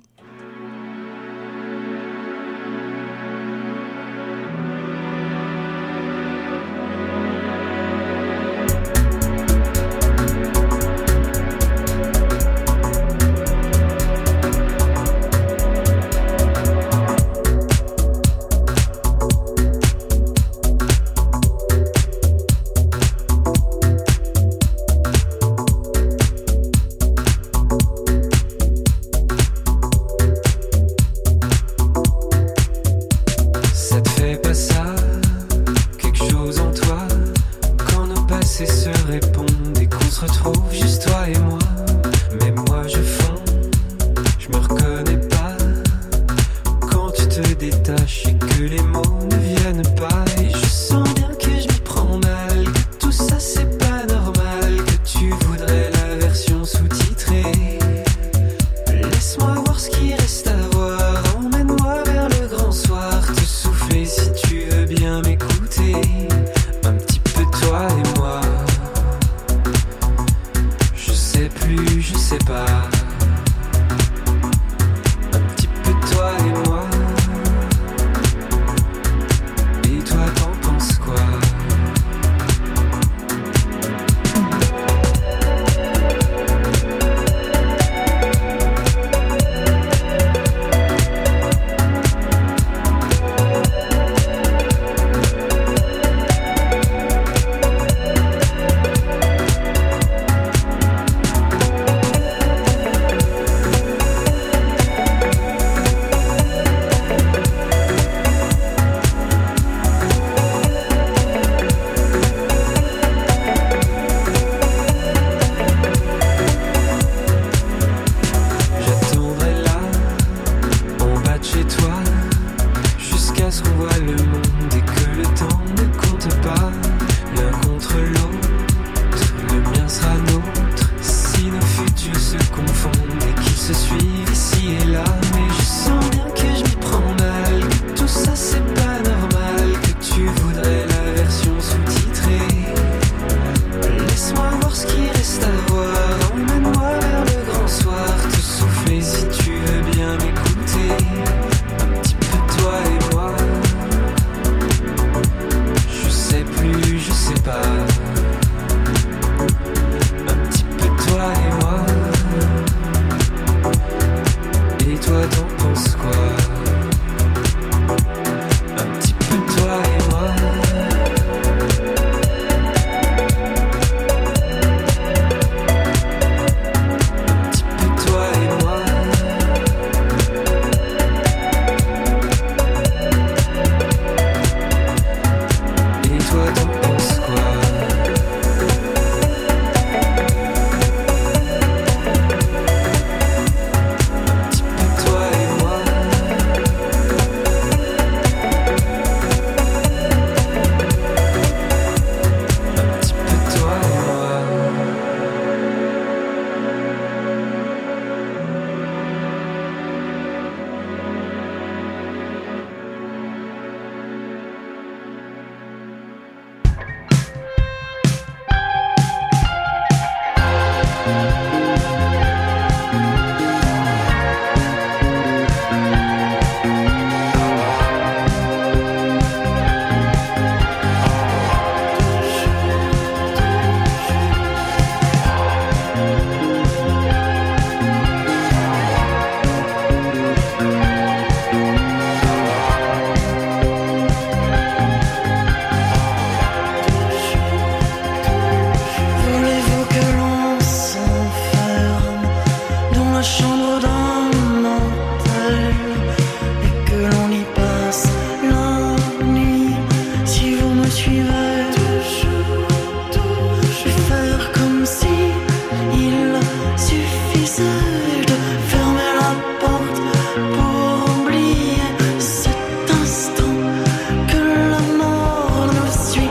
Toi chambre d'un motel et que l'on y passe la nuit. Si vous me suivez, je vais faire comme si il suffisait de fermer la porte pour oublier cet instant que la mort nous suit.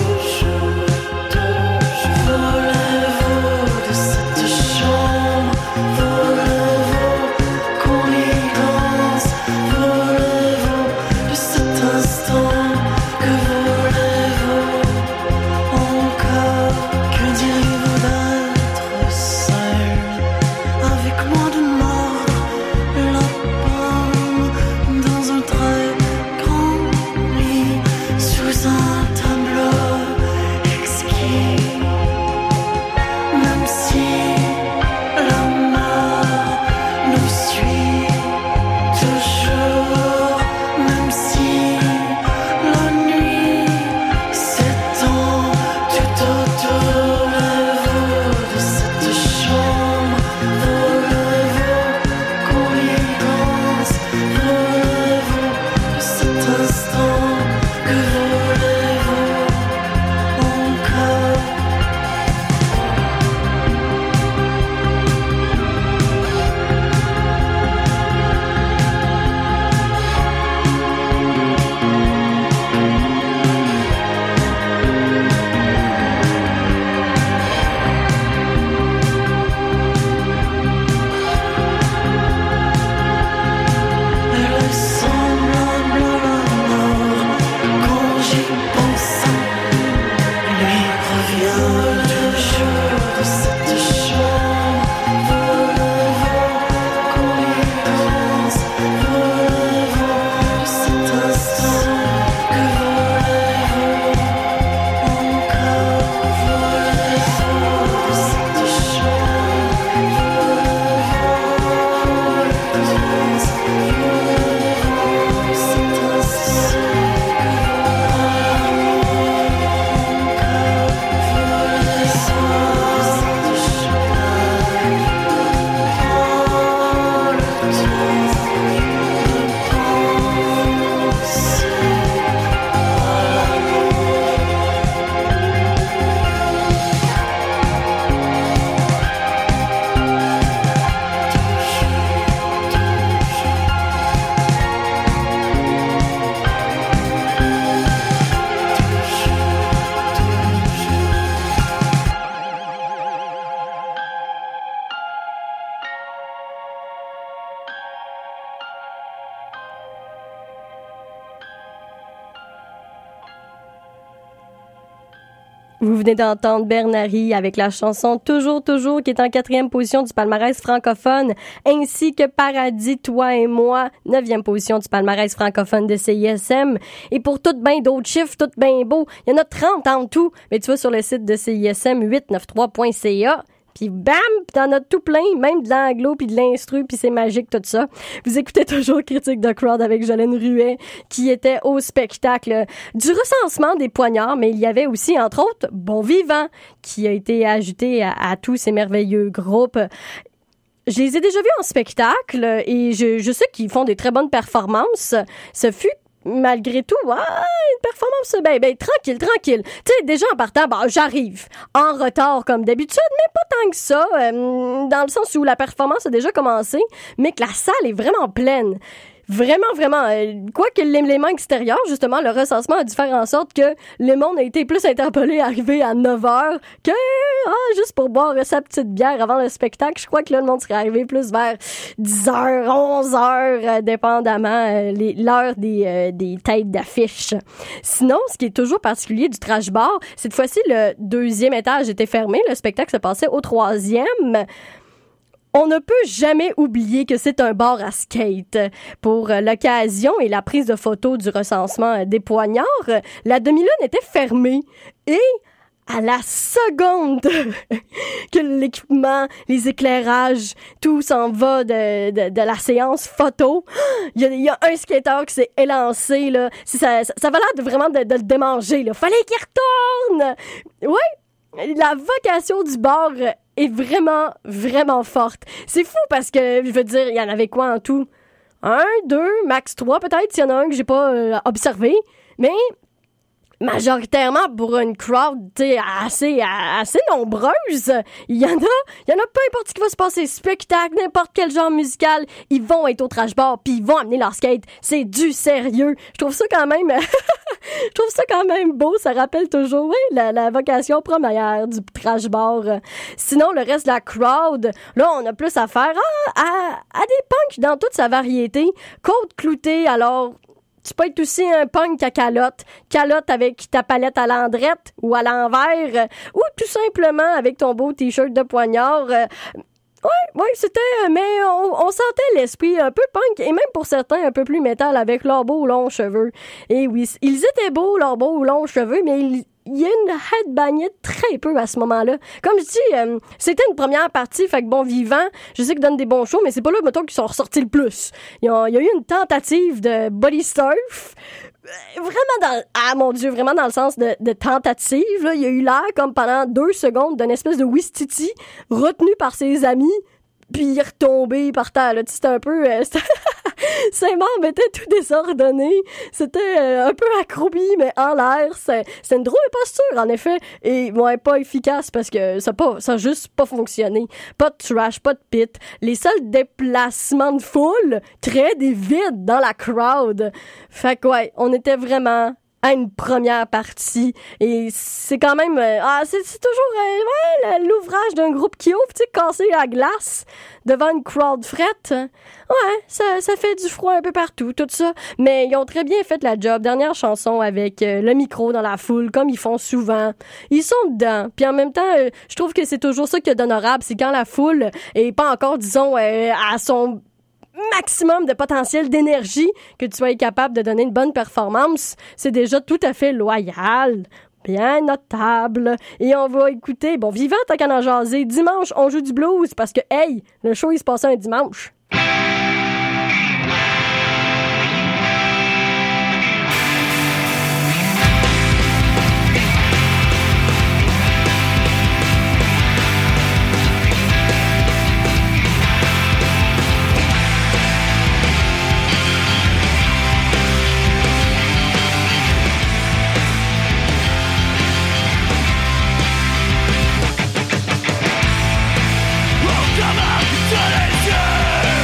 Volez-vous de cette chambre, volez-vous qu'on y danse, volez-vous de cet instant, que voulez-vous encore, que diriez-vous d'être seul, avec moi de mordre la pomme dans un très grand lit, sous un tableau exquis. Même si la mort nous suit toujours, même si la nuit s'étend tout autour de vous, de cette chambre, volez-vous qu'on y danse, volez-vous de cet instant, que voulez-vous encore? Elle est semblable à la mort quand j'y pense. Lui revient toujours de cette chambre. Volez-vous qu'on y danse, volez-vous de cet instant, que voulez-vous encore? Volez-vous de cette chambre, volez-vous qu'on y danse, volez-vous de cet instant, que Vous venez d'entendre Bernary avec la chanson Toujours, toujours, qui est en quatrième position du palmarès francophone, ainsi que Paradis, toi et moi, neuvième position du palmarès francophone de C I S M. Et pour toutes ben d'autres chiffres, toutes ben beaux, il y en a trente en tout. Mais tu vas sur le site de C I S M, huit cent quatre-vingt-treize point C A. Puis bam, t'en as tout plein, même de l'anglo, puis de l'instru, puis c'est magique tout ça. Vous écoutez toujours Critique de Crowd avec Jolene Ruet, qui était au spectacle du recensement des poignards, mais il y avait aussi, entre autres, Bon Vivant, qui a été ajouté à, à tous ces merveilleux groupes. Je les ai déjà vus en spectacle, et je, je sais qu'ils font des très bonnes performances. Ce fut malgré tout, ah, une performance, ben, ben, tranquille, tranquille. Tu sais, déjà en partant, ben, j'arrive en retard comme d'habitude, mais pas tant que ça, euh, dans le sens où la performance a déjà commencé, mais que la salle est vraiment pleine. Vraiment, vraiment. Euh, quoique l'élément extérieur, justement, le recensement a dû faire en sorte que le monde a été plus interpellé arrivé à neuf heures que ah, juste pour boire sa petite bière avant le spectacle. Je crois que là, le monde serait arrivé plus vers dix heures, onze heures, euh, dépendamment euh, les, l'heure des, euh, des têtes d'affiche. Sinon, ce qui est toujours particulier du Trash Bar, cette fois-ci, le deuxième étage était fermé. Le spectacle se passait au troisième. On ne peut jamais oublier que c'est un bar à skate. Pour l'occasion et la prise de photos du recensement des poignards, la demi-lune était fermée et à la seconde que l'équipement, les éclairages, tout s'en va de, de, de la séance photo, il y a, il y a un skateur qui s'est élancé, là. Ça, ça, ça va l'air de, vraiment de, de le démanger, là. Fallait qu'il retourne! Ouais! La vocation du bar est vraiment, vraiment forte. C'est fou parce que, je veux dire, il y en avait quoi en tout? Un, deux, max trois peut-être, s'il y en a un que j'ai pas euh, observé. Mais majoritairement pour une crowd assez, assez nombreuse, il y en a, il y en a peu importe ce qui va se passer, spectacle, n'importe quel genre musical, ils vont être au trash bar puis ils vont amener leur skate. C'est du sérieux. Je trouve ça quand même, je trouve ça quand même beau. Ça rappelle toujours, oui, la, la vocation première du trash bar. Sinon, le reste de la crowd, là, on a plus à faire à, à, à des punks dans toute sa variété. Côte cloutée, alors, tu peux être aussi un punk à calotte. Calotte avec ta palette à l'endrette ou à l'envers. Euh, ou tout simplement avec ton beau t-shirt de poignard. Euh, ouais, ouais, c'était... Mais on, on sentait l'esprit un peu punk. Et même pour certains, un peu plus métal avec leurs beaux longs cheveux. Et oui, ils étaient beaux, leurs beaux longs cheveux, mais ils... Il y a une headbangette très peu à ce moment-là. Comme je dis, euh, c'était une première partie, fait que bon, Vivant, je sais qu'ils donnent des bons shows, mais c'est pas là, mettons, qu'ils sont ressortis le plus. Il y a, il y a eu une tentative de body surf, vraiment dans, ah mon Dieu, vraiment dans le sens de, de tentative, là. Il y a eu l'air comme pendant deux secondes d'une espèce de Wistiti retenu par ses amis, puis il est retombé par terre, là. C'était un peu... Euh, ses membres étaient tout désordonnés. C'était euh, un peu accroupi, mais en l'air. C'est, c'est une drôle de posture, en effet. Et, ouais, pas efficace parce que ça a pas, ça a juste pas fonctionné. Pas de trash, pas de pit. Les seuls déplacements de foule créaient des vides dans la crowd. Fait que, ouais, on était vraiment à une première partie. Et c'est quand même... Euh, ah, c'est, c'est toujours euh, ouais, l'ouvrage d'un groupe qui ouvre, tu sais, casser la glace devant une crowd frette. Ouais, ça, ça fait du froid un peu partout, tout ça. Mais ils ont très bien fait la job. Dernière chanson avec euh, le micro dans la foule, comme ils font souvent. Ils sont dedans. Puis en même temps, euh, je trouve que c'est toujours ça qu'il y a d'honorable. C'est quand la foule est pas encore, disons, euh, à son... maximum de potentiel d'énergie, que tu sois capable de donner une bonne performance, c'est déjà tout à fait loyal. Bien notable. Et on va écouter, bon, Vivant, tant qu'à en jaser, dimanche, on joue du blues parce que, hey, le show, il se passait un dimanche. Come on, to les yeux.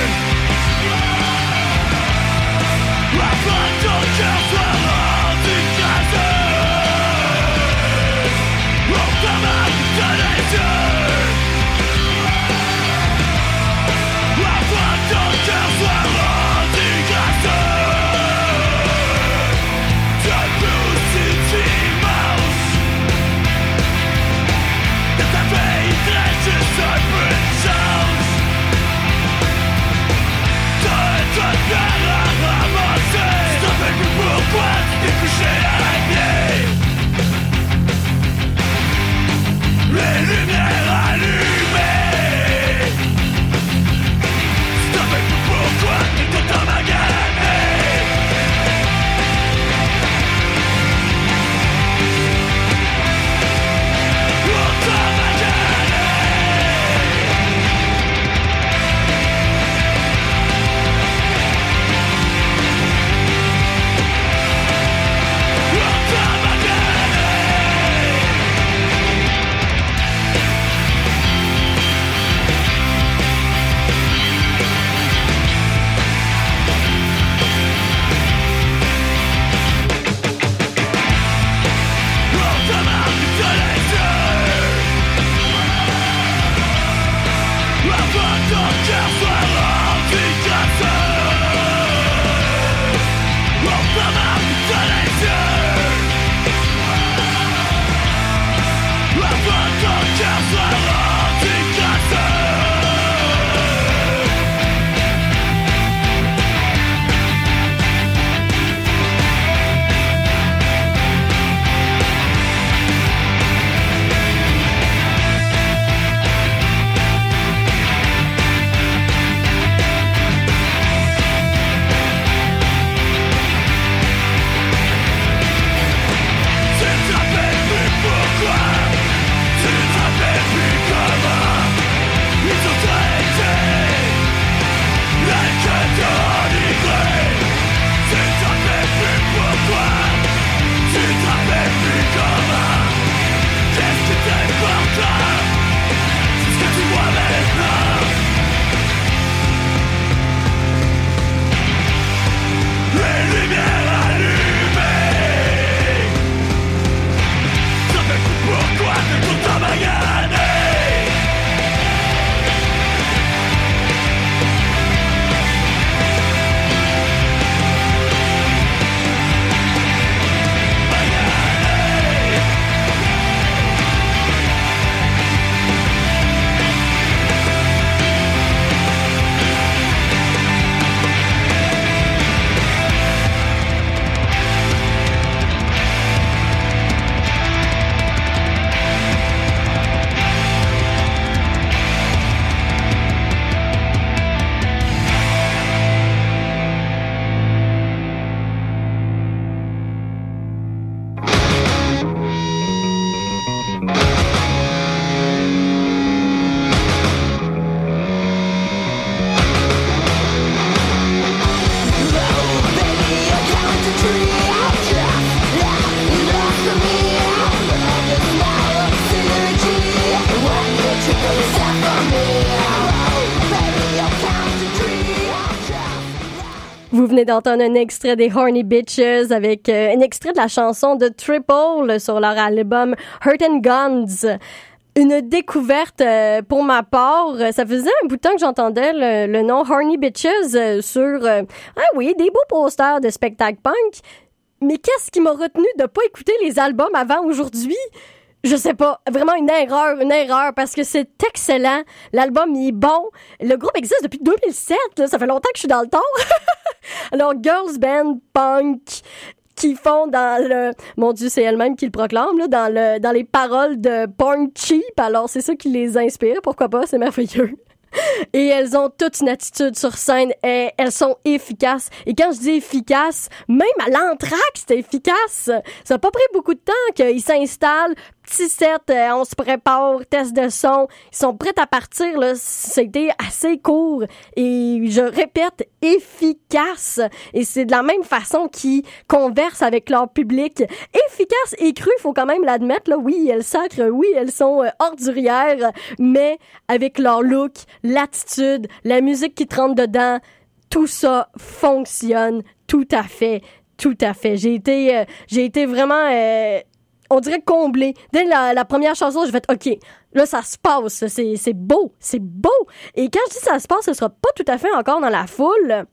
Vous venez d'entendre un extrait des Horny Bitches avec euh, un extrait de la chanson de Triple sur leur album Hurt and Guns. Une découverte euh, pour ma part. Ça faisait un bout de temps que j'entendais le, le nom Horny Bitches euh, sur, euh, ah oui, des beaux posters de spectacle punk. Mais qu'est-ce qui m'a retenu de pas écouter les albums avant aujourd'hui? Je sais pas. Vraiment une erreur, une erreur, parce que c'est excellent. L'album, il est bon. Le groupe existe depuis deux mille sept, là. Ça fait longtemps que je suis dans le temps. Alors, girls band punk qui font dans le... Mon Dieu, c'est elle-même qui le proclame, là, dans le dans les paroles de Porn Cheap. Alors, c'est ça qui les inspire. Pourquoi pas? C'est merveilleux. Et elles ont toute une attitude sur scène et elles sont efficaces. Et quand je dis efficaces, même à l'entracte, c'est efficace. Ça n'a pas pris beaucoup de temps qu'ils s'installent. Petit set, euh, on se prépare, test de son. Ils sont prêts à partir, là. C'était assez court. Et je répète, efficace. Et c'est de la même façon qu'ils conversent avec leur public. Efficace et cru, faut quand même l'admettre, là. Oui, elles sacrent, oui, elles sont euh, ordurières, mais avec leur look, l'attitude, la musique qui te rentre dedans, tout ça fonctionne tout à fait, tout à fait. J'ai été, euh, j'ai été vraiment... Euh, on dirait comblé. Dès la, la première chanson, j'ai fait « OK, là, ça se passe. C'est, c'est beau. C'est beau. » Et quand je dis « ça se passe », ce sera pas tout à fait encore dans la foule.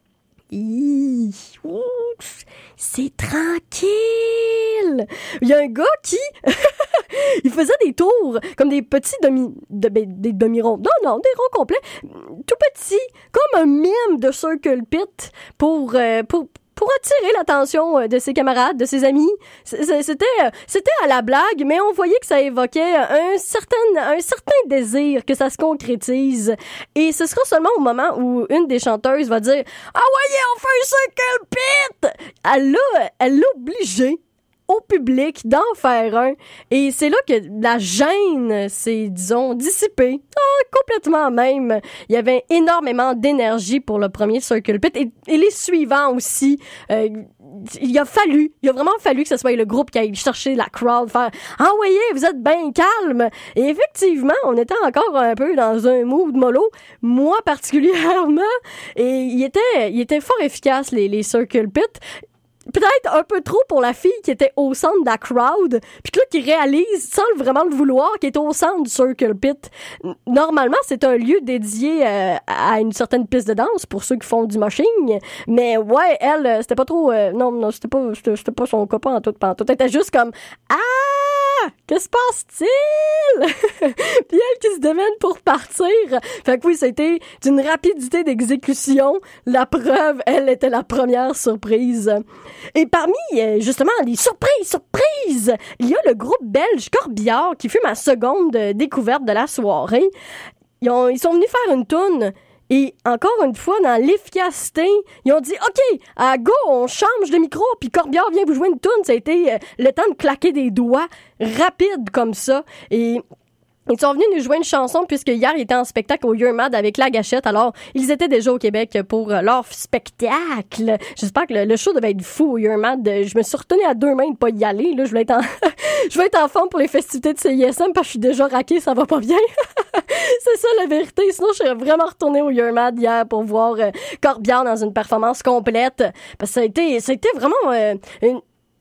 Hi, ouf, c'est tranquille. Il y a un gars qui... il faisait des tours, comme des petits demi... De, des demi-ronds. Non, non, des ronds complets. Tout petits. Comme un mime de Circle Pit pour... Euh, pour pour attirer l'attention de ses camarades, de ses amis. C'était, c'était à la blague, mais on voyait que ça évoquait un certain, un certain désir que ça se concrétise. Et ce sera seulement au moment où une des chanteuses va dire « Ah voyez, on fait un Circle Pit! » Elle l'a, elle l'a obligé au public d'en faire un. Et c'est là que la gêne s'est, disons, dissipée. Ah, complètement même. Il y avait énormément d'énergie pour le premier Circle Pit et, et les suivants aussi. Euh, il a fallu, il a vraiment fallu que ce soit le groupe qui aille chercher la crowd, faire « Ah, voyez, vous êtes bien calme! » Et effectivement, on était encore un peu dans un mood mollo, moi particulièrement, et il était, il était fort efficace, les, les Circle Pit. Peut-être un peu trop pour la fille qui était au centre de la crowd, puis que là, qui réalise, sans vraiment le vouloir, qui est au centre du Circle Pit. Normalement, c'est un lieu dédié euh, à une certaine piste de danse pour ceux qui font du moshing, mais ouais, elle, c'était pas trop... Euh, non, non, c'était pas, c'était, c'était pas son copain en toute pantoute. Elle était juste comme « Ah! Que se passe-t-il? » Puis elle qui se démène pour partir. Fait que oui, c'était d'une rapidité d'exécution. La preuve, elle était la première surprise. Et parmi, justement, les surprises, surprises, il y a le groupe belge Corbière qui fut ma seconde découverte de la soirée. Ils, ont, ils sont venus faire une toune. Et encore une fois, dans l'efficacité, ils ont dit « OK, à go, on change de micro, puis Corbière vient vous jouer une toune. » Ça a été euh, le temps de claquer des doigts, rapide comme ça. Et ils sont venus nous jouer une chanson puisque hier, ils étaient en spectacle au Yermad avec La Gâchette. Alors, ils étaient déjà au Québec pour leur spectacle. J'espère que le, le show devait être fou au Yermad. Je me suis retenue à deux mains de pas y aller. Là, je voulais être en, je vais être en forme pour les festivités de C I S M parce que je suis déjà raquée, ça va pas bien. C'est ça la vérité. Sinon, je serais vraiment retournée au Yermad hier pour voir euh, Corbière dans une performance complète. Parce que ça a été, ça a été vraiment euh, une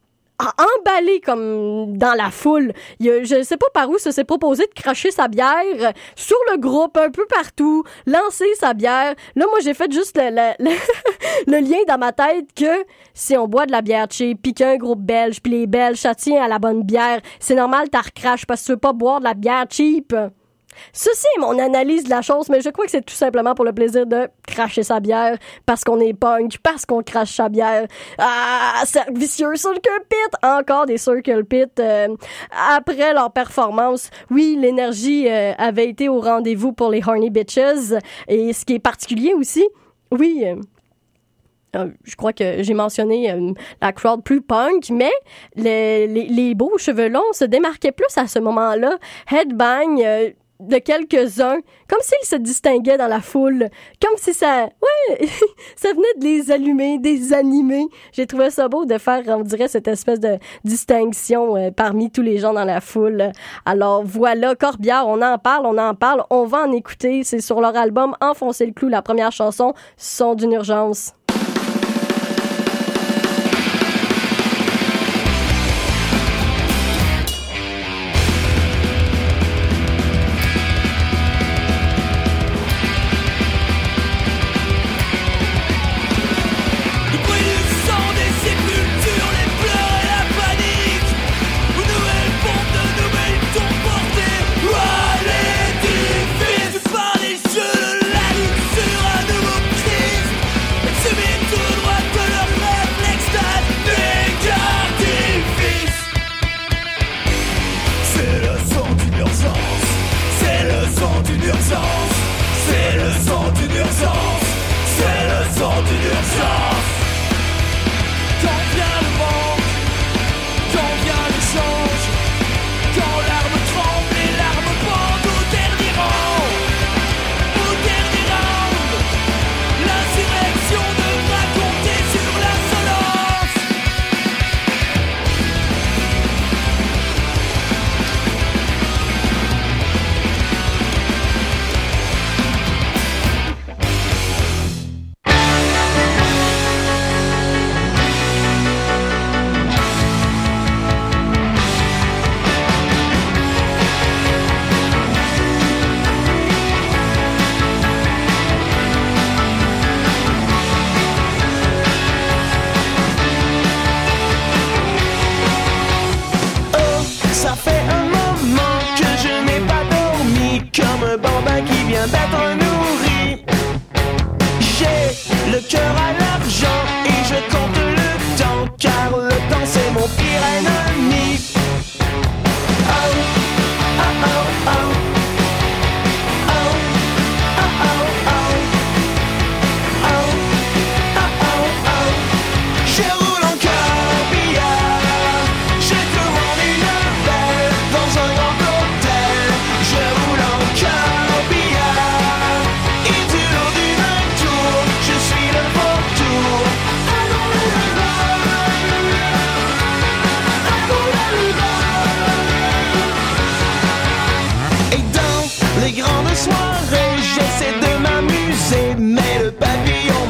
emballé comme dans la foule. Il y a, je sais pas par où ça s'est proposé de cracher sa bière sur le groupe, un peu partout, lancer sa bière. Là, moi, j'ai fait juste le, le, le, le lien dans ma tête que si on boit de la bière cheap, puis qu'un groupe belge, puis les Belges, ça tient à la bonne bière, c'est normal, t'as recraches parce que tu veux pas boire de la bière cheap. Ceci est mon analyse de la chose, mais je crois que c'est tout simplement pour le plaisir de cracher sa bière, parce qu'on est punk, parce qu'on crache sa bière. Ah, cercle vicieux, Circle Pit! Encore des Circle Pit. Euh, après leur performance, oui, l'énergie euh, avait été au rendez-vous pour les Horny Bitches. Et ce qui est particulier aussi, oui... Euh, Euh, je crois que j'ai mentionné euh, la crowd plus punk, mais les, les, les beaux cheveux longs se démarquaient plus à ce moment-là. Headbang euh, de quelques-uns, comme s'ils se distinguaient dans la foule, comme si ça, ouais, ça venait de les allumer, des animer. J'ai trouvé ça beau de faire, on dirait, cette espèce de distinction euh, parmi tous les gens dans la foule. Alors voilà, Corbière, on en parle, on en parle, on va en écouter. C'est sur leur album Enfoncer le clou, la première chanson, Son d'une urgence.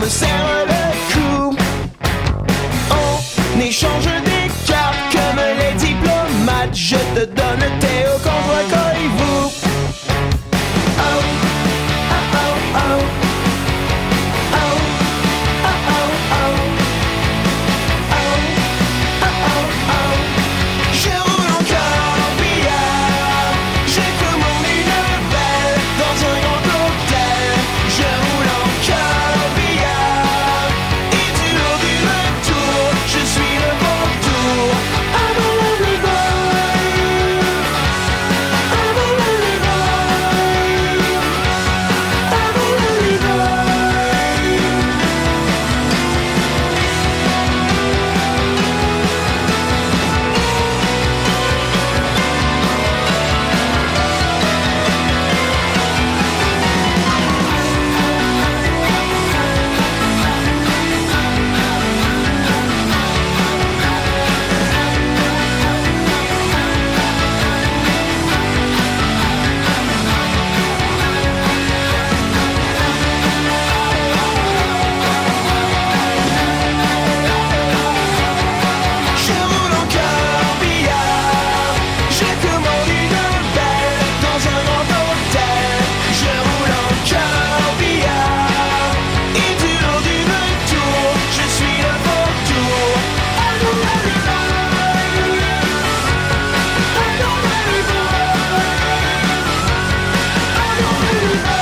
me serre le cou. On échange des cartes comme les diplomates. Je te donne Théo contre Coyez-vous. Oh, oh, oh, oh. Oh, oh, oh, oh. Oh, oh, oh, oh. Je roule en corbillard. Je commande une belle dans un grand hôtel. Je roule en corbillard. Et du haut du retour, je suis le vautour. I'm a lonely boy. I'm a lonely boy. I'm a lonely boy. Je roule en corbillard. Je commande une belle dans un grand hôtel. Je roule en corbillard. Et du haut du retour, je suis le vautour. I'm a lonely boy. I'm a lonely boy. I'm a lonely boy.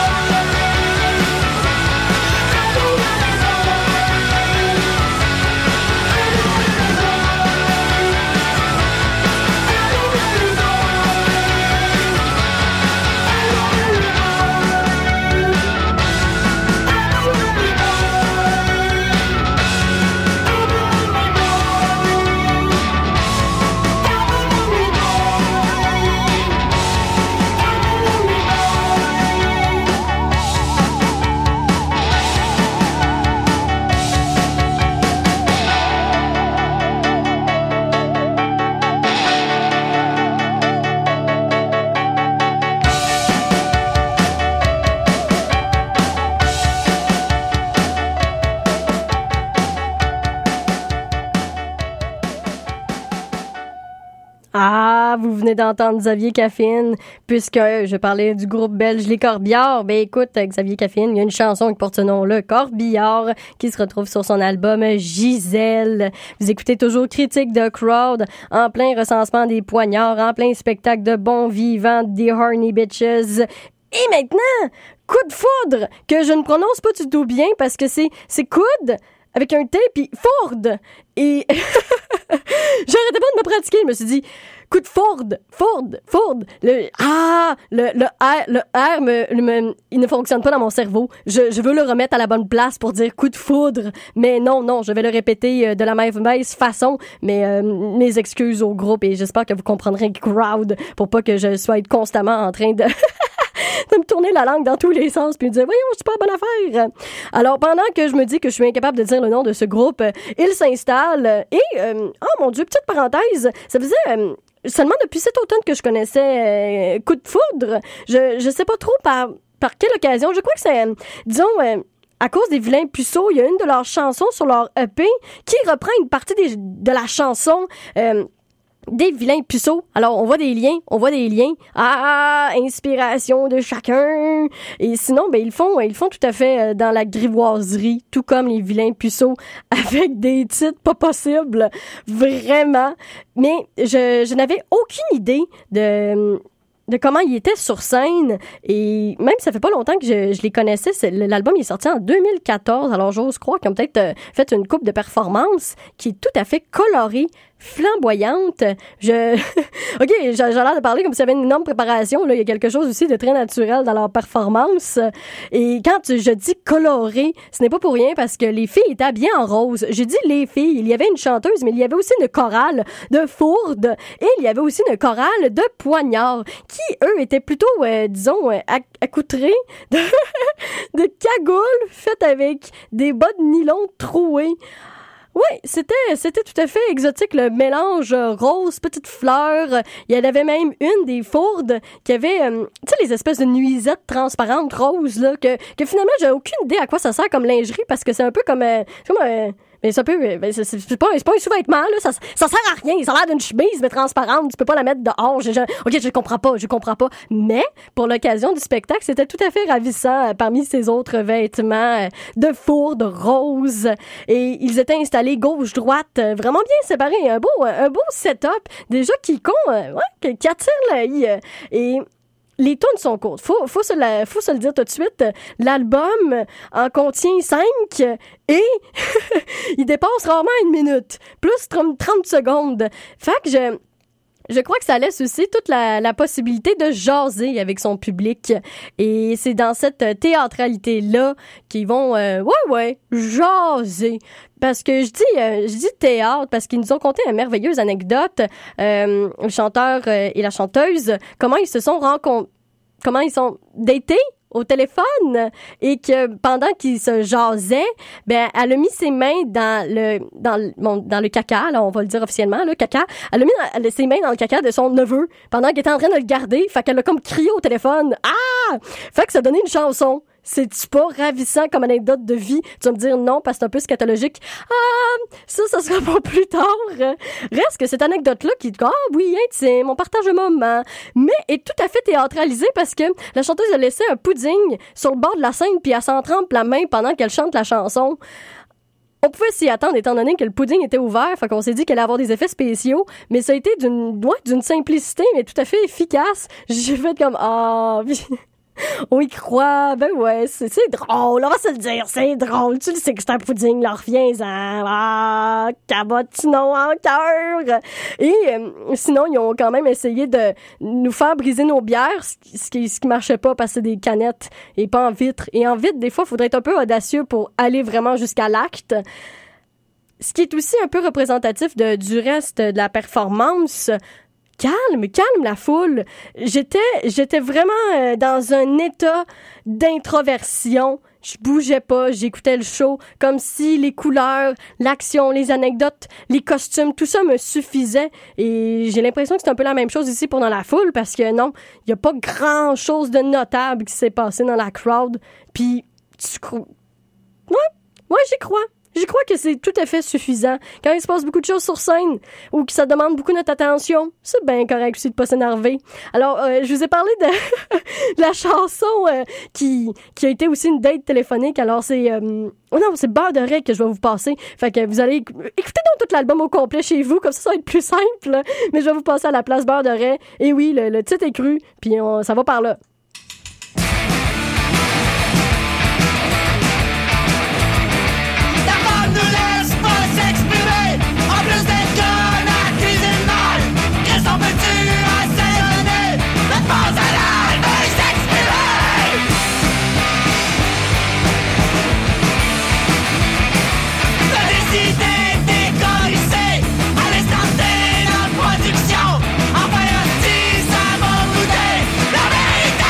Ah, vous venez d'entendre Xavier Caffine, puisque je parlais du groupe belge Les Corbillards. Ben écoute, Xavier Caffine, il y a une chanson qui porte ce nom-là, Corbillard, qui se retrouve sur son album Gisèle. Vous écoutez toujours Critique de Crowd, en plein recensement des poignards, en plein spectacle de bons vivants, des horny bitches. Et maintenant, coup de foudre, que je ne prononce pas du tout bien parce que c'est, c'est coude avec un T puis Ford. Et j'arrêtais pas de me pratiquer. Je me suis dit, coup de Ford, Ford, Ford. Le, ah, le, le R, le R me, me, il ne fonctionne pas dans mon cerveau. Je, je veux le remettre à la bonne place pour dire coup de foudre. Mais non, non, je vais le répéter de la même façon. Mais euh, mes excuses au groupe et j'espère que vous comprendrez crowd pour pas que je sois constamment en train de... de me tourner la langue dans tous les sens puis me dire voyons, c'est pas bonne affaire. Alors pendant que je me dis que je suis incapable de dire le nom de ce groupe, euh, il s'installe et euh, oh mon Dieu, petite parenthèse, ça faisait euh, seulement depuis cet automne que je connaissais euh, Coup de foudre. Je je sais pas trop par par quelle occasion. Je crois que c'est euh, disons euh, à cause des Vilains Puceaux, il y a une de leurs chansons sur leur E P qui reprend une partie des, de la chanson euh, des Vilains Puceaux. Alors, on voit des liens, on voit des liens. Ah, inspiration de chacun. Et sinon, ben, ils font, ils font tout à fait dans la grivoiserie, tout comme les Vilains Puceaux, avec des titres pas possibles. Vraiment. Mais je, je n'avais aucune idée de... de comment ils étaient sur scène. Et même, ça fait pas longtemps que je, je les connaissais. C'est, l'album il est sorti en deux mille quatorze. Alors, j'ose croire qu'ils ont peut-être euh, fait une coupe de performance qui est tout à fait colorée, flamboyante. Je... OK, j'ai, j'ai l'air de parler comme s'il y avait une énorme préparation. Là. Il y a quelque chose aussi de très naturel dans leur performance. Et quand je dis coloré, ce n'est pas pour rien parce que les filles étaient habillées en rose. J'ai dit les filles. Il y avait une chanteuse, mais il y avait aussi une chorale de fourdes et il y avait aussi une chorale de poignards qui, eux, étaient plutôt, euh, disons, euh, accoutrés de, de cagoules faites avec des bas de nylon troués. Oui, c'était, c'était tout à fait exotique, le mélange rose, petite fleur. Il y en avait même une des fourdes qui avait, euh, tu sais, les espèces de nuisettes transparentes roses, là, que, que finalement, j'ai aucune idée à quoi ça sert comme lingerie, parce que c'est un peu comme... Euh, c'est comme euh, mais ça peut, ben c'est, c'est pas, c'est pas un sous-vêtement, là. Ça, ça sert à rien. Ça a l'air d'une chemise, mais transparente. Tu peux pas la mettre dehors. Je, je, ok, je comprends pas, je comprends pas. Mais, pour l'occasion du spectacle, c'était tout à fait ravissant euh, parmi ces autres vêtements euh, de fourde rose. Et ils étaient installés gauche-droite, euh, vraiment bien séparés. Un beau, euh, un beau setup. Déjà qui con, euh, ouais, qui attire l'œil. Euh, et, les tunes sont courtes. Faut, faut, se la, faut se le dire tout de suite. L'album en contient cinq et il dépasse rarement une minute. Plus trente secondes. Fait que je... Je crois que ça laisse aussi toute la, la possibilité de jaser avec son public. Et c'est dans cette théâtralité-là qu'ils vont, euh, ouais, ouais, jaser. Parce que je dis, euh, je dis théâtre parce qu'ils nous ont conté une merveilleuse anecdote, euh, le chanteur euh, et la chanteuse, comment ils se sont rencontrés, comment ils sont datés au téléphone et que pendant qu'ils se jasaient, ben elle a mis ses mains dans le dans le, bon, dans le caca, là on va le dire officiellement, le caca. Elle a mis elle a ses mains dans le caca de son neveu pendant qu'il était en train de le garder, fait qu'elle a comme crié au téléphone. Ah! Fait que ça donnait une chanson. C'est-tu pas ravissant comme anecdote de vie? Tu vas me dire non, parce que c'est un peu scatologique. Ah, ça, ça sera pour plus tard. Reste que cette anecdote-là qui, ah oui, c'est mon partage de moment, mais est tout à fait théâtralisée parce que la chanteuse a laissé un pudding sur le bord de la scène puis elle s'en trempe la main pendant qu'elle chante la chanson. On pouvait s'y attendre étant donné que le pudding était ouvert, fait qu'on s'est dit qu'elle allait avoir des effets spéciaux, mais ça a été d'une, ouais, d'une simplicité, mais tout à fait efficace. J'ai fait comme, ah... On y croit, ben ouais, c'est, c'est drôle, on va se le dire, c'est drôle, tu le sais que c'est un pudding, là, reviens-en, ah, cabotino en cœur. Et euh, sinon, ils ont quand même essayé de nous faire briser nos bières, ce qui, ce qui marchait pas parce que c'est des canettes et pas en vitre. Et en vitre, des fois, il faudrait être un peu audacieux pour aller vraiment jusqu'à l'acte. Ce qui est aussi un peu représentatif de, du reste de la performance. Calme, calme la foule. J'étais, j'étais vraiment euh, dans un état d'introversion. Je bougeais pas, j'écoutais le show comme si les couleurs, l'action, les anecdotes, les costumes, tout ça me suffisait. Et j'ai l'impression que c'est un peu la même chose ici pour dans la foule parce que non, il y a pas grand chose de notable qui s'est passé dans la crowd. Puis tu crois, ouais, ouais, j'y crois. Je crois que c'est tout à fait suffisant. Quand il se passe beaucoup de choses sur scène ou que ça demande beaucoup notre attention, c'est bien correct aussi de pas s'énerver. Alors, euh, je vous ai parlé de, de la chanson euh, qui qui a été aussi une date téléphonique. Alors, c'est... Euh, oh non, c'est Beurre de Raies que je vais vous passer. Fait que vous allez écouter donc tout l'album au complet chez vous. Comme ça, ça va être plus simple. Mais je vais vous passer à la place Beurre de Raies. Et oui, le, le titre est cru. Puis on, ça va par là. Ne laisse pas s'exprimer. En plus d'être conne à cuisiner mal, qu'est-ce qu'on peut-tu assaisonner? Ne pas à l'âge de s'exprimer. De décider d'économiser à l'instant T dans la production. Enfin un petit ça va goûter la vérité.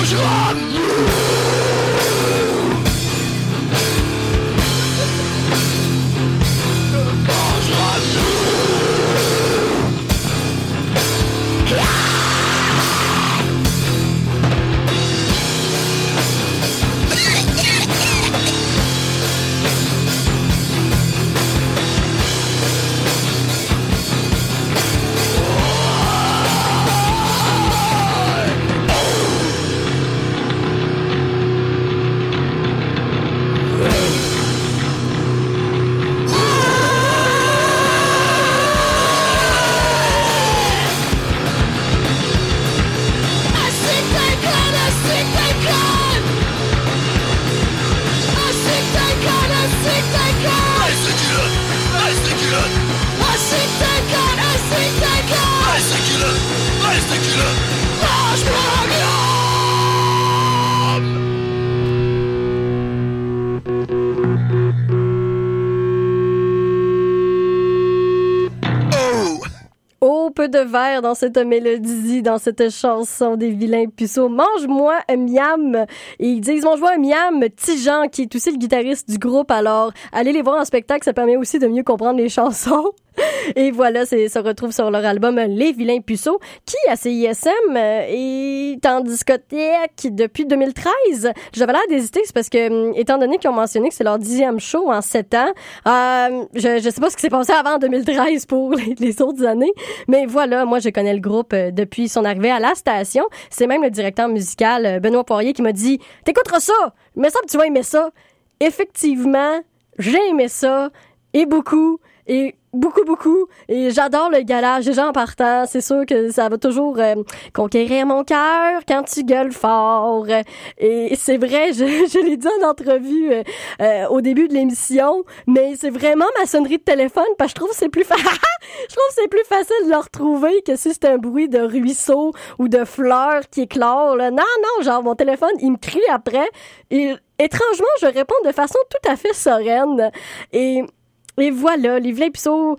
Peu de verre dans cette mélodie, dans cette chanson des vilains puceaux. Mange-moi un miam. Et ils disent mange-moi un miam. Tijan, qui est aussi le guitariste du groupe. Alors, allez les voir en spectacle, ça permet aussi de mieux comprendre les chansons. Et voilà, c'est, se retrouve sur leur album Les Vilains Puceaux, qui, à C I S M, euh, est en discothèque depuis deux mille treize. J'avais l'air d'hésiter, c'est parce que, étant donné qu'ils ont mentionné que c'est leur dixième show en sept ans, euh, je, je sais pas ce qui s'est passé avant deux mille treize pour les, les autres années, mais voilà, moi, je connais le groupe euh, depuis son arrivée à la station. C'est même le directeur musical, euh, Benoît Poirier, qui m'a dit « T'écouteras ça! Il me semble que tu vas aimer ça! » Effectivement, j'ai aimé ça, et beaucoup, et beaucoup, beaucoup. Et j'adore le galage des gens en partant. C'est sûr que ça va toujours euh, conquérir mon cœur quand tu gueules fort. Et c'est vrai, je, je l'ai dit en entrevue euh, euh, au début de l'émission, mais c'est vraiment ma sonnerie de téléphone parce que je trouve que c'est plus fa- je trouve que c'est plus facile de le retrouver que si c'est un bruit de ruisseau ou de fleurs qui éclore. Là. Non, non, genre mon téléphone, il me crie après. Et étrangement, je réponds de façon tout à fait sereine. Et Et voilà, les vilains puceaux,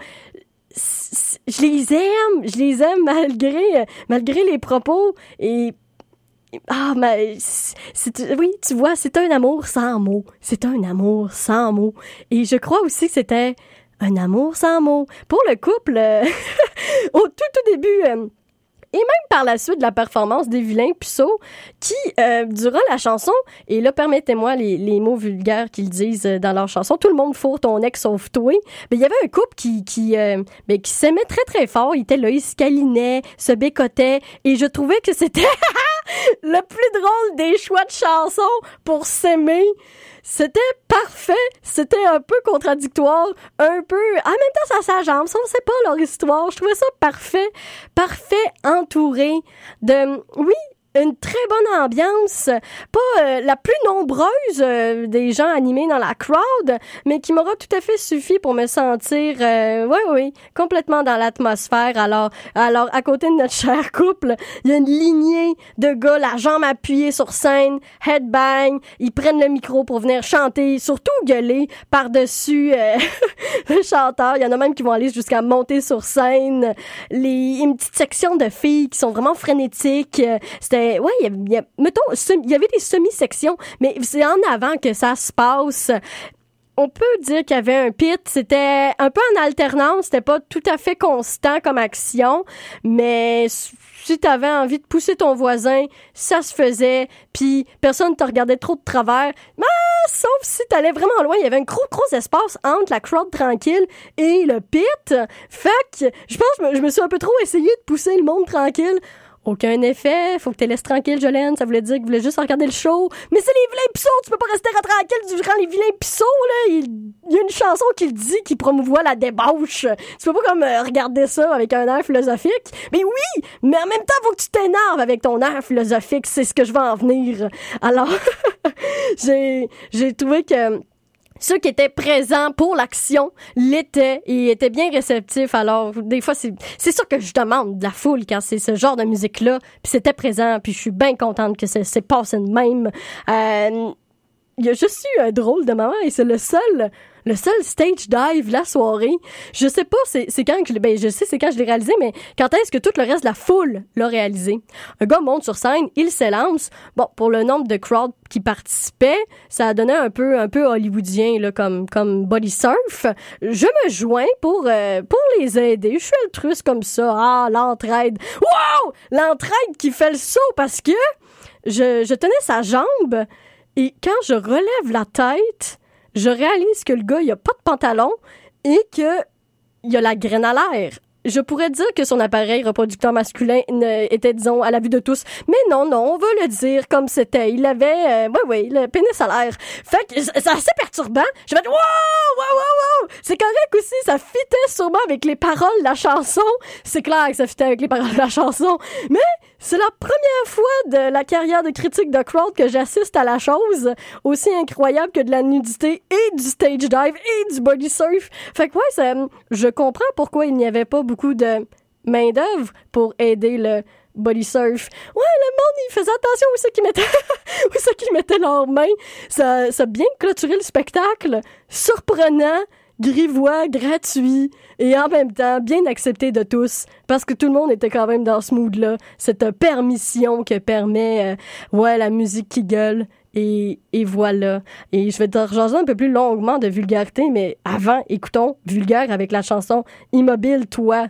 je les aime, je les aime malgré, malgré les propos. Et, ah, mais, c'est, oui, tu vois, c'est un amour sans mots. C'est un amour sans mots. Et je crois aussi que c'était un amour sans mots. Pour le couple, euh, au tout, tout début, euh, et même par la suite de la performance des vilains puceaux qui, euh, durant la chanson, et là, permettez-moi les, les mots vulgaires qu'ils disent dans leur chanson, tout le monde fourre ton ex sauf toi. Mais il y avait un couple qui, qui, euh, ben, qui s'aimait très, très fort. Il était là, il se câlinait, se bécotait, et je trouvais que c'était le plus drôle des choix de chansons pour s'aimer. C'était parfait, c'était un peu contradictoire, un peu... En même temps, ça s'ajambe, ça, on sait pas leur histoire. Je trouvais ça parfait, parfait entouré de... Oui, une très bonne ambiance, pas euh, la plus nombreuse euh, des gens animés dans la crowd, mais qui m'aura tout à fait suffi pour me sentir, euh, oui, oui, complètement dans l'atmosphère. Alors, alors, à côté de notre cher couple, il y a une lignée de gars, la jambe appuyée sur scène, headbang, ils prennent le micro pour venir chanter, surtout gueuler par-dessus euh, le chanteur. Il y en a même qui vont aller jusqu'à monter sur scène. Les, une petite section de filles qui sont vraiment frénétiques. C'était ouais, il y, avait, il y a, mettons, il y avait des semi-sections, mais c'est en avant que ça se passe. On peut dire qu'il y avait un pit, c'était un peu en alternance, c'était pas tout à fait constant comme action, mais si t'avais envie de pousser ton voisin, ça se faisait, puis personne te regardait trop de travers, mais sauf si t'allais vraiment loin, il y avait un gros gros espace entre la crowd tranquille et le pit, fait que je pense que je me, je me suis un peu trop essayé de pousser le monde tranquille. Aucun effet, faut que tu les laisses tranquille, Jolene. Ça voulait dire que vous voulez juste regarder le show. Mais c'est les vilains puceaux, tu peux pas rester tranquille durant les vilains puceaux, là. Il, il y a une chanson qui le dit, qui promouvoit la débauche. Tu peux pas comme euh, regarder ça avec un air philosophique. Mais oui, mais en même temps, faut que tu t'énerves avec ton air philosophique. C'est ce que je vais en venir. Alors, j'ai, j'ai trouvé que ceux qui étaient présents pour l'action l'étaient et étaient bien réceptifs. Alors, des fois, c'est, c'est sûr que je demande de la foule quand c'est ce genre de musique-là. Puis c'était présent, puis je suis bien contente que ça s'est passé de même. Euh, il y a juste eu un drôle de moment et c'est le seul le seul stage dive de la soirée. Je sais pas, c'est, c'est quand que je, ben, je sais c'est quand je l'ai réalisé, mais quand est-ce que tout le reste de la foule l'a réalisé? Un gars monte sur scène, il s'élance. Bon, pour le nombre de crowd qui participaient, ça a donné un peu, un peu hollywoodien, là, comme, comme body surf. Je me joins pour, euh, pour les aider. Je suis altruiste comme ça. Ah, l'entraide. Wow! L'entraide qui fait le saut parce que je, je tenais sa jambe et quand je relève la tête, je réalise que le gars, il a pas de pantalon et que il a la graine à l'air. Je pourrais dire que son appareil reproducteur masculin était, disons, à la vue de tous. Mais non, non, on va le dire comme c'était. Il avait, euh, oui, oui, le pénis à l'air. Fait que c'est assez perturbant. Je vais dire, wow, wow, wow, wow. C'est correct aussi, ça fitait sûrement avec les paroles de la chanson. C'est clair que ça fitait avec les paroles de la chanson. Mais c'est la première fois de la carrière de critique de crowd que j'assiste à la chose aussi incroyable que de la nudité et du stage dive et du body surf. Fait que ouais, ça, je comprends pourquoi il n'y avait pas beaucoup de main-d'œuvre pour aider le body surf. Ouais, le monde, il faisait attention où c'est qu'ils mettaient, où c'est qu'ils mettaient leurs mains. Ça, ça a bien clôturé le spectacle. Surprenant, grivois, gratuit et en même temps bien accepté de tous parce que tout le monde était quand même dans ce mood-là. Cette permission que permet, euh, ouais, la musique qui gueule. Et, et voilà. Et je vais te rejaser un peu plus longuement de vulgarité, mais avant, écoutons Vulgaire avec la chanson Immobile, toi.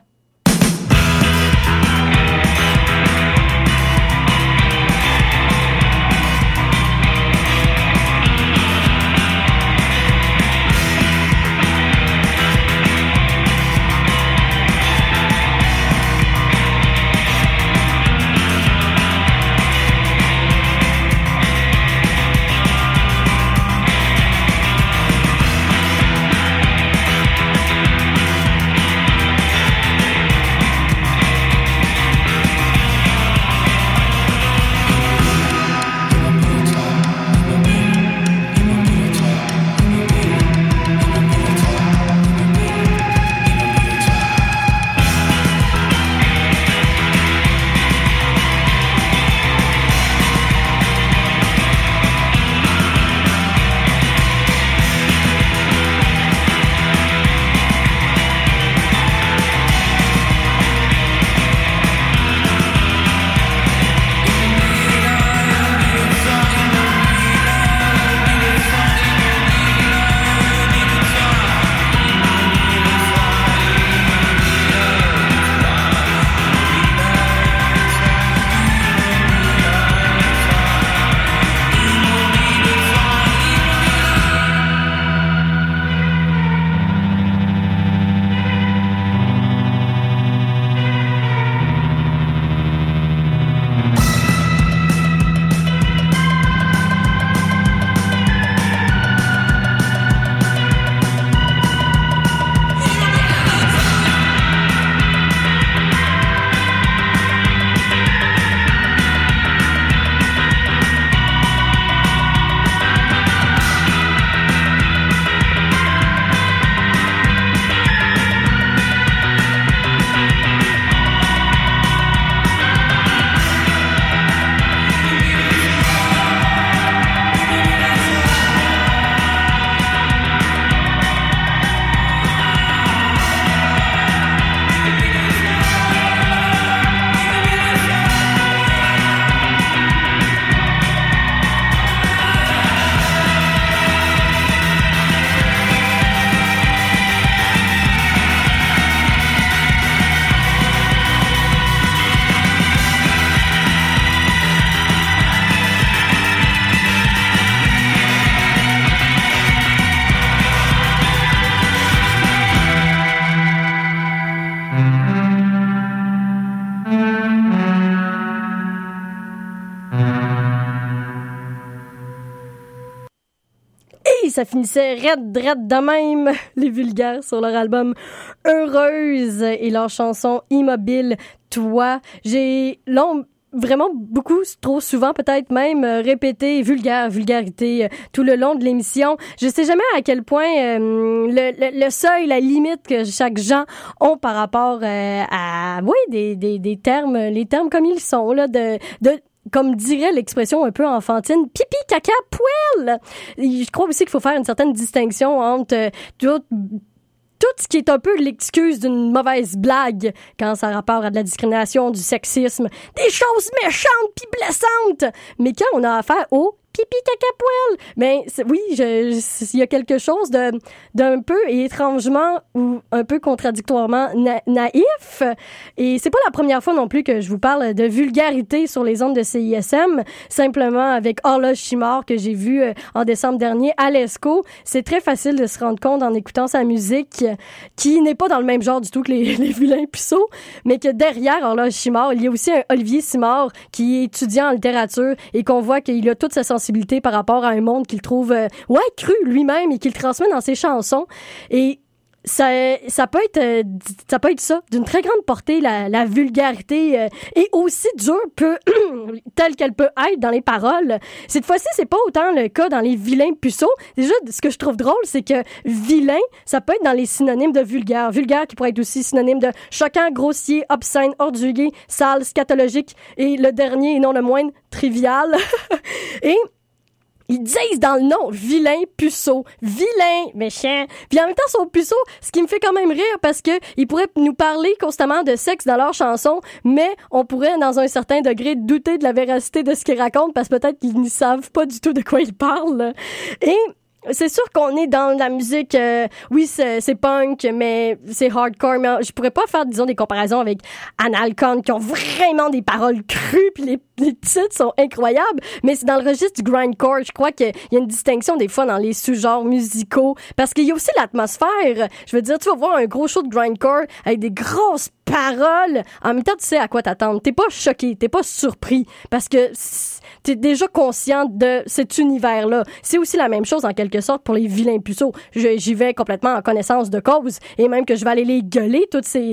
Ça finissait raide, raide de même, les Vulgaires, sur leur album Heureuse et leur chanson Immobile, toi. J'ai long, vraiment beaucoup, trop souvent peut-être même, euh, répété vulgaire, vulgarité euh, tout le long de l'émission. Je sais jamais à quel point euh, le, le, le seuil, la limite que chaque gens ont par rapport euh, à, oui, des, des, des termes, les termes comme ils sont, là, de... de comme dirait l'expression un peu enfantine, pipi, caca, poêle. Et je crois aussi qu'il faut faire une certaine distinction entre euh, tout, tout ce qui est un peu l'excuse d'une mauvaise blague quand ça a rapport à de la discrimination, du sexisme, des choses méchantes puis blessantes. Mais quand on a affaire au pipi, caca, poêle, ben c'est, oui, je, il y a quelque chose de d'un peu et étrangement ou un peu contradictoirement na- naïf. Et c'est pas la première fois non plus que je vous parle de vulgarité sur les ondes de C I S M, simplement avec Horloge Chimard que j'ai vu euh, en décembre dernier à l'Esco. C'est très facile de se rendre compte en écoutant sa musique euh, qui n'est pas dans le même genre du tout que les, les vilains puceaux, mais que derrière Horloge Chimard, il y a aussi un Olivier Simard qui est étudiant en littérature et qu'on voit qu'il a toute sa sensibilité par rapport à un monde qu'il trouve euh, ouais cru lui-même et qu'il transmet dans ses chansons. Et ça ça peut être euh, ça peut être ça d'une très grande portée, la, la vulgarité euh, et aussi dure peut telle qu'elle peut être dans les paroles. Cette fois-ci, c'est pas autant le cas dans les vilains puceaux. Déjà, ce que je trouve drôle, c'est que vilain, ça peut être dans les synonymes de vulgaire. Vulgaire qui pourrait être aussi synonyme de choquant, grossier, obscène, ordurier, sale, scatologique et le dernier et non le moindre, trivial. Et ils disent dans le nom, vilain, puceau, vilain, méchant. Puis en même temps, son puceau, ce qui me fait quand même rire parce que ils pourraient nous parler constamment de sexe dans leurs chansons, mais on pourrait, dans un certain degré, douter de la véracité de ce qu'ils racontent parce que peut-être qu'ils ne savent pas du tout de quoi ils parlent. Et c'est sûr qu'on est dans la musique, euh, oui, c'est, c'est punk, mais c'est hardcore, mais je pourrais pas faire, disons, des comparaisons avec Analcon qui ont vraiment des paroles crues, puis les, les titres sont incroyables, mais c'est dans le registre du grindcore. Je crois qu'il y a une distinction des fois dans les sous-genres musicaux, parce qu'il y a aussi l'atmosphère. Je veux dire, tu vas voir un gros show de grindcore avec des grosses paroles. En même temps, tu sais à quoi t'attendre. T'es pas choqué, t'es pas surpris, parce que t'es déjà conscient de cet univers-là. C'est aussi la même chose, en quelque sorte, pour les vilains puceaux. Je, j'y vais complètement en connaissance de cause, et même que je vais aller les gueuler, toutes ces,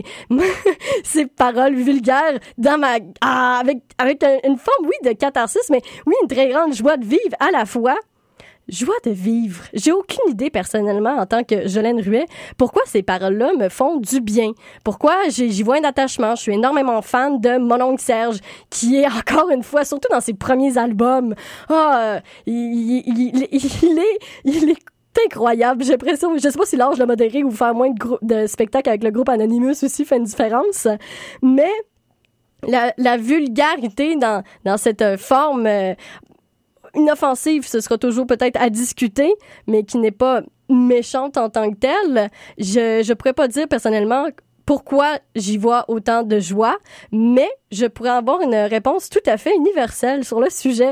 ces paroles vulgaires, dans ma, ah, avec, avec une forme, oui, de catharsis, mais oui, une très grande joie de vivre à la fois. Joie de vivre. J'ai aucune idée, personnellement, en tant que Jolène Ruet, pourquoi ces paroles-là me font du bien. Pourquoi j'y, j'y vois un attachement. Je suis énormément fan de mon oncle Serge, qui est, encore une fois, surtout dans ses premiers albums, ah, il, il, il, il est, il est incroyable. J'ai l'impression, je sais pas si l'âge de modérer ou faire moins de, grou- de spectacles avec le groupe Anonymous aussi fait une différence, mais la, la vulgarité dans, dans cette forme, euh, inoffensive, ce sera toujours peut-être à discuter, mais qui n'est pas méchante en tant que telle. Je je pourrais pas dire personnellement pourquoi j'y vois autant de joie, mais je pourrais avoir une réponse tout à fait universelle sur le sujet.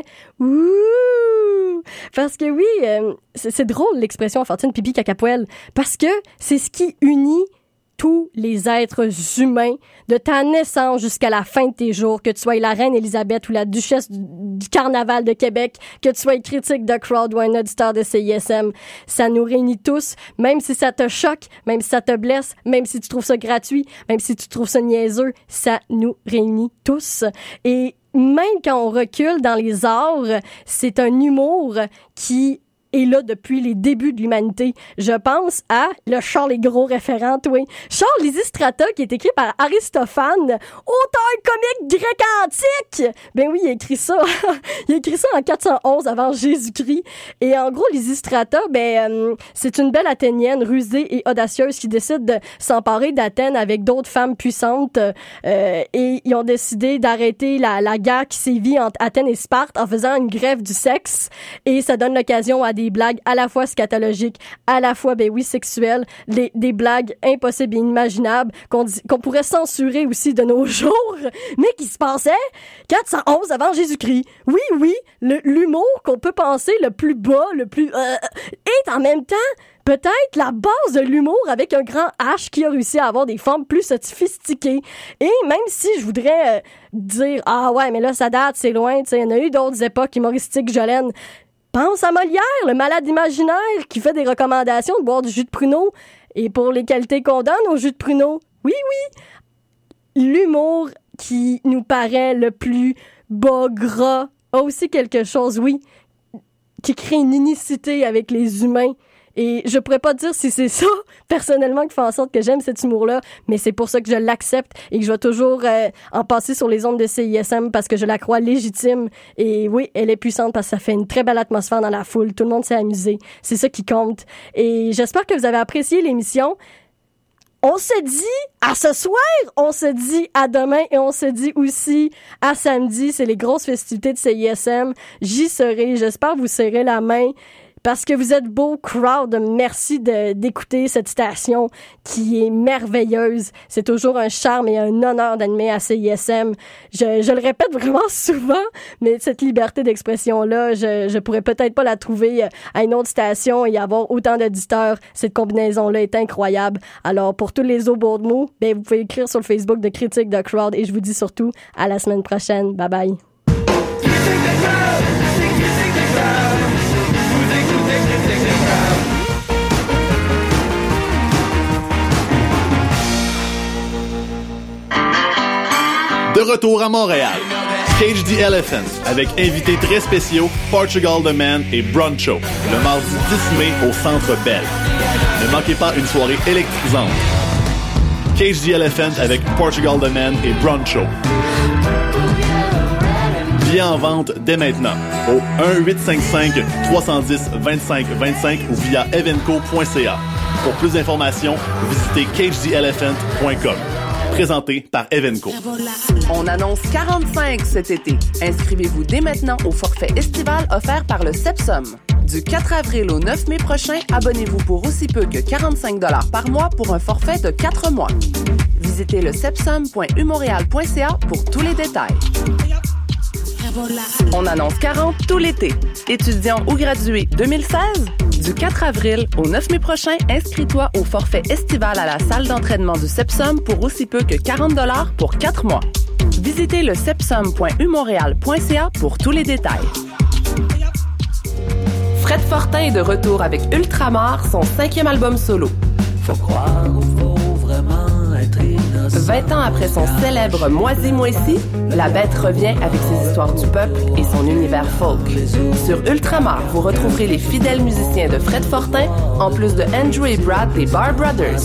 Ouh! Parce que oui, euh, c'est, c'est drôle l'expression enfantine pipi caca poêle, parce que c'est ce qui unit tous les êtres humains, de ta naissance jusqu'à la fin de tes jours, que tu sois la reine Élisabeth ou la duchesse du, du carnaval de Québec, que tu sois critique de crowd ou un auditeur de C I S M, ça nous réunit tous, même si ça te choque, même si ça te blesse, même si tu trouves ça gratuit, même si tu trouves ça niaiseux, ça nous réunit tous. Et même quand on recule dans les arts, c'est un humour qui est là depuis les débuts de l'humanité. Je pense à le Charles les gros référents, oui. Charles Lysistrata, qui est écrit par Aristophane, auteur comique grec antique. Ben oui, il a écrit ça. Il a écrit ça en quatre cent onze avant Jésus-Christ. Et en gros, Lysistrata, ben, euh, c'est une belle Athénienne rusée et audacieuse qui décide de s'emparer d'Athènes avec d'autres femmes puissantes. Euh, et ils ont décidé d'arrêter la, la guerre qui sévit entre Athènes et Sparte en faisant une grève du sexe. Et ça donne l'occasion à des Des blagues à la fois scatologiques, à la fois, ben oui, sexuelles, des, des blagues impossibles et inimaginables qu'on, dit, qu'on pourrait censurer aussi de nos jours, mais qui se passaient quatre cent onze avant Jésus-Christ. Oui, oui, le, l'humour qu'on peut penser le plus bas, le plus... Euh, est en même temps peut-être la base de l'humour avec un grand H qui a réussi à avoir des formes plus sophistiquées. Et même si je voudrais euh, dire « Ah ouais, mais là, ça date, c'est loin, tu sais, il y en a eu d'autres époques humoristiques, Jolène. » Pense à Molière, le malade imaginaire qui fait des recommandations de boire du jus de pruneau. Et pour les qualités qu'on donne au jus de pruneau, oui, oui, l'humour qui nous paraît le plus bas, gras, a aussi quelque chose, oui, qui crée une unicité avec les humains Et je pourrais pas dire si c'est ça, personnellement, qui fait en sorte que j'aime cet humour-là, mais c'est pour ça que je l'accepte et que je vais toujours euh, en passer sur les ondes de C I S M parce que je la crois légitime. Et oui, elle est puissante parce que ça fait une très belle atmosphère dans la foule. Tout le monde s'est amusé. C'est ça qui compte. Et j'espère que vous avez apprécié l'émission. On se dit à ce soir, on se dit à demain et on se dit aussi à samedi. C'est les grosses festivités de C I S M. J'y serai. J'espère vous serrer la main. Parce que vous êtes beau crowd, merci de, d'écouter cette station qui est merveilleuse. C'est toujours un charme et un honneur d'animer à C I S M. Je, je le répète vraiment souvent, mais cette liberté d'expression-là, je, je pourrais peut-être pas la trouver à une autre station et avoir autant d'auditeurs. Cette combinaison-là est incroyable. Alors, pour tous les os beaux de mots, ben, vous pouvez écrire sur le Facebook de Critique de Crowd et je vous dis surtout à la semaine prochaine. Bye bye. De retour à Montréal, Cage the Elephant avec invités très spéciaux Portugal the Man et Broncho le mardi dix mai au Centre Bell. Ne manquez pas une soirée électrisante. Cage the Elephant avec Portugal the Man et Broncho. Billets en vente dès maintenant au un huit cinq cinq trois un zéro deux cinq deux cinq ou via evenco point c a. Pour plus d'informations, visitez cage the elephant point com. Présenté par Evenco. On annonce quarante-cinq cet été. Inscrivez-vous dès maintenant au forfait estival offert par le Sepsum. Du quatre avril au neuf mai prochain, abonnez-vous pour aussi peu que quarante-cinq dollars par mois pour un forfait de quatre mois. Visitez le sepsum point u montréal point c a pour tous les détails. On annonce quarante tout l'été. Étudiant ou gradué deux mille seize? Du quatre avril au neuf mai prochain, inscris-toi au forfait estival à la salle d'entraînement du Sepsum pour aussi peu que quarante dollars pour quatre mois. Visitez le sepsum point u montréal point c a pour tous les détails. Fred Fortin est de retour avec Ultramar, son cinquième album solo. Faut croire ou faut vraiment être innocent. vingt ans après son célèbre Moisi-Moisi, la bête revient avec ses histoires du peuple et son univers folk. Sur Ultramar, vous retrouverez les fidèles musiciens de Fred Fortin, en plus de Andrew et Brad des Bar Brothers.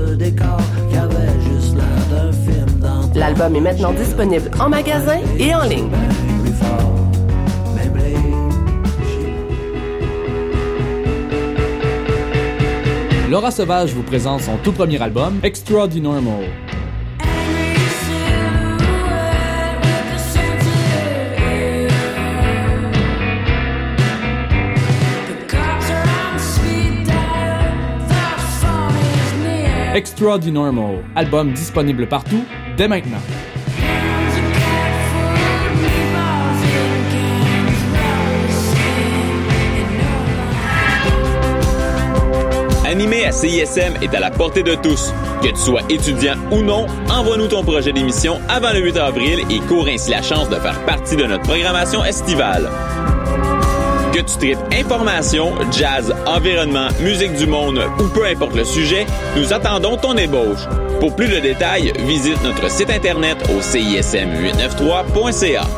L'album est maintenant disponible en magasin et en ligne. Laura Sauvage vous présente son tout premier album, Extraordinarmal. Extraordinarmal, album disponible partout, dès maintenant. Animé à C I S M est à la portée de tous. Que tu sois étudiant ou non, envoie-nous ton projet d'émission avant le huit avril et cours ainsi la chance de faire partie de notre programmation estivale. Que tu traites information, jazz, environnement, musique du monde ou peu importe le sujet, nous attendons ton ébauche. Pour plus de détails, visite notre site internet au c i s m huit cent quatre-vingt-treize point c a.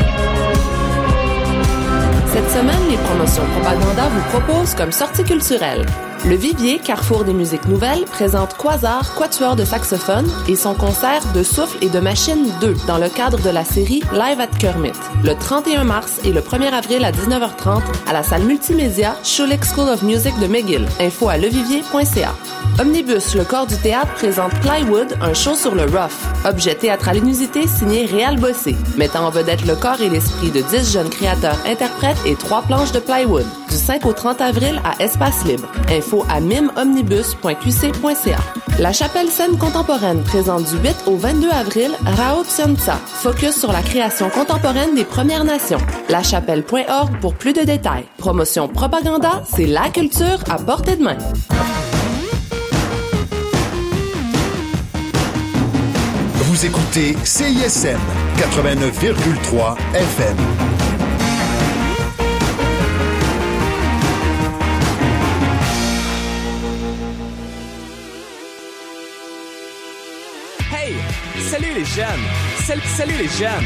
Cette semaine, les promotions Propaganda vous proposent comme sortie culturelle. Le Vivier, carrefour des musiques nouvelles, présente Quasar, quatuor de saxophone, et son concert de souffle et de machine deux dans le cadre de la série Live at Kermit, le trente et un mars et le premier avril à dix-neuf heures trente à la salle multimédia Schulich School of Music de McGill. Info à levivier point c a. Omnibus, le corps du théâtre, présente Plywood, un show sur le rough, objet théâtral inusité signé Réal Bossé, mettant en vedette le corps et l'esprit de dix jeunes créateurs-interprètes et trois planches de plywood, du cinq au trente avril à Espace Libre. Info à mime omnibus point q c point c a. La Chapelle Scène Contemporaine présente du huit au vingt-deux avril Rao Tsiantsa, focus sur la création contemporaine des Premières Nations. la chapelle point org pour plus de détails. Promotion Propaganda, c'est la culture à portée de main. Vous écoutez C I S M quatre-vingt-neuf virgule trois F M. Hey, salut les jeunes. Salut, salut les jeunes.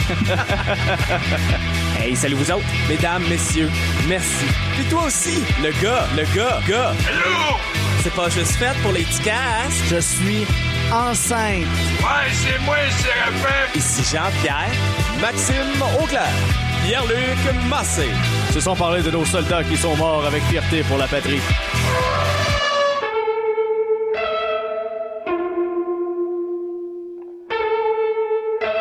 Hey, salut vous autres, mesdames, messieurs, merci. Puis toi aussi, le gars, le gars, gars. Hello! C'est pas juste fait pour les petits casques. Je suis enceinte. Ouais, c'est moi, Séraphin. Ici Jean-Pierre, Maxime Auclair, Pierre-Luc Massé. Se sont parlé de nos soldats qui sont morts avec fierté pour la patrie.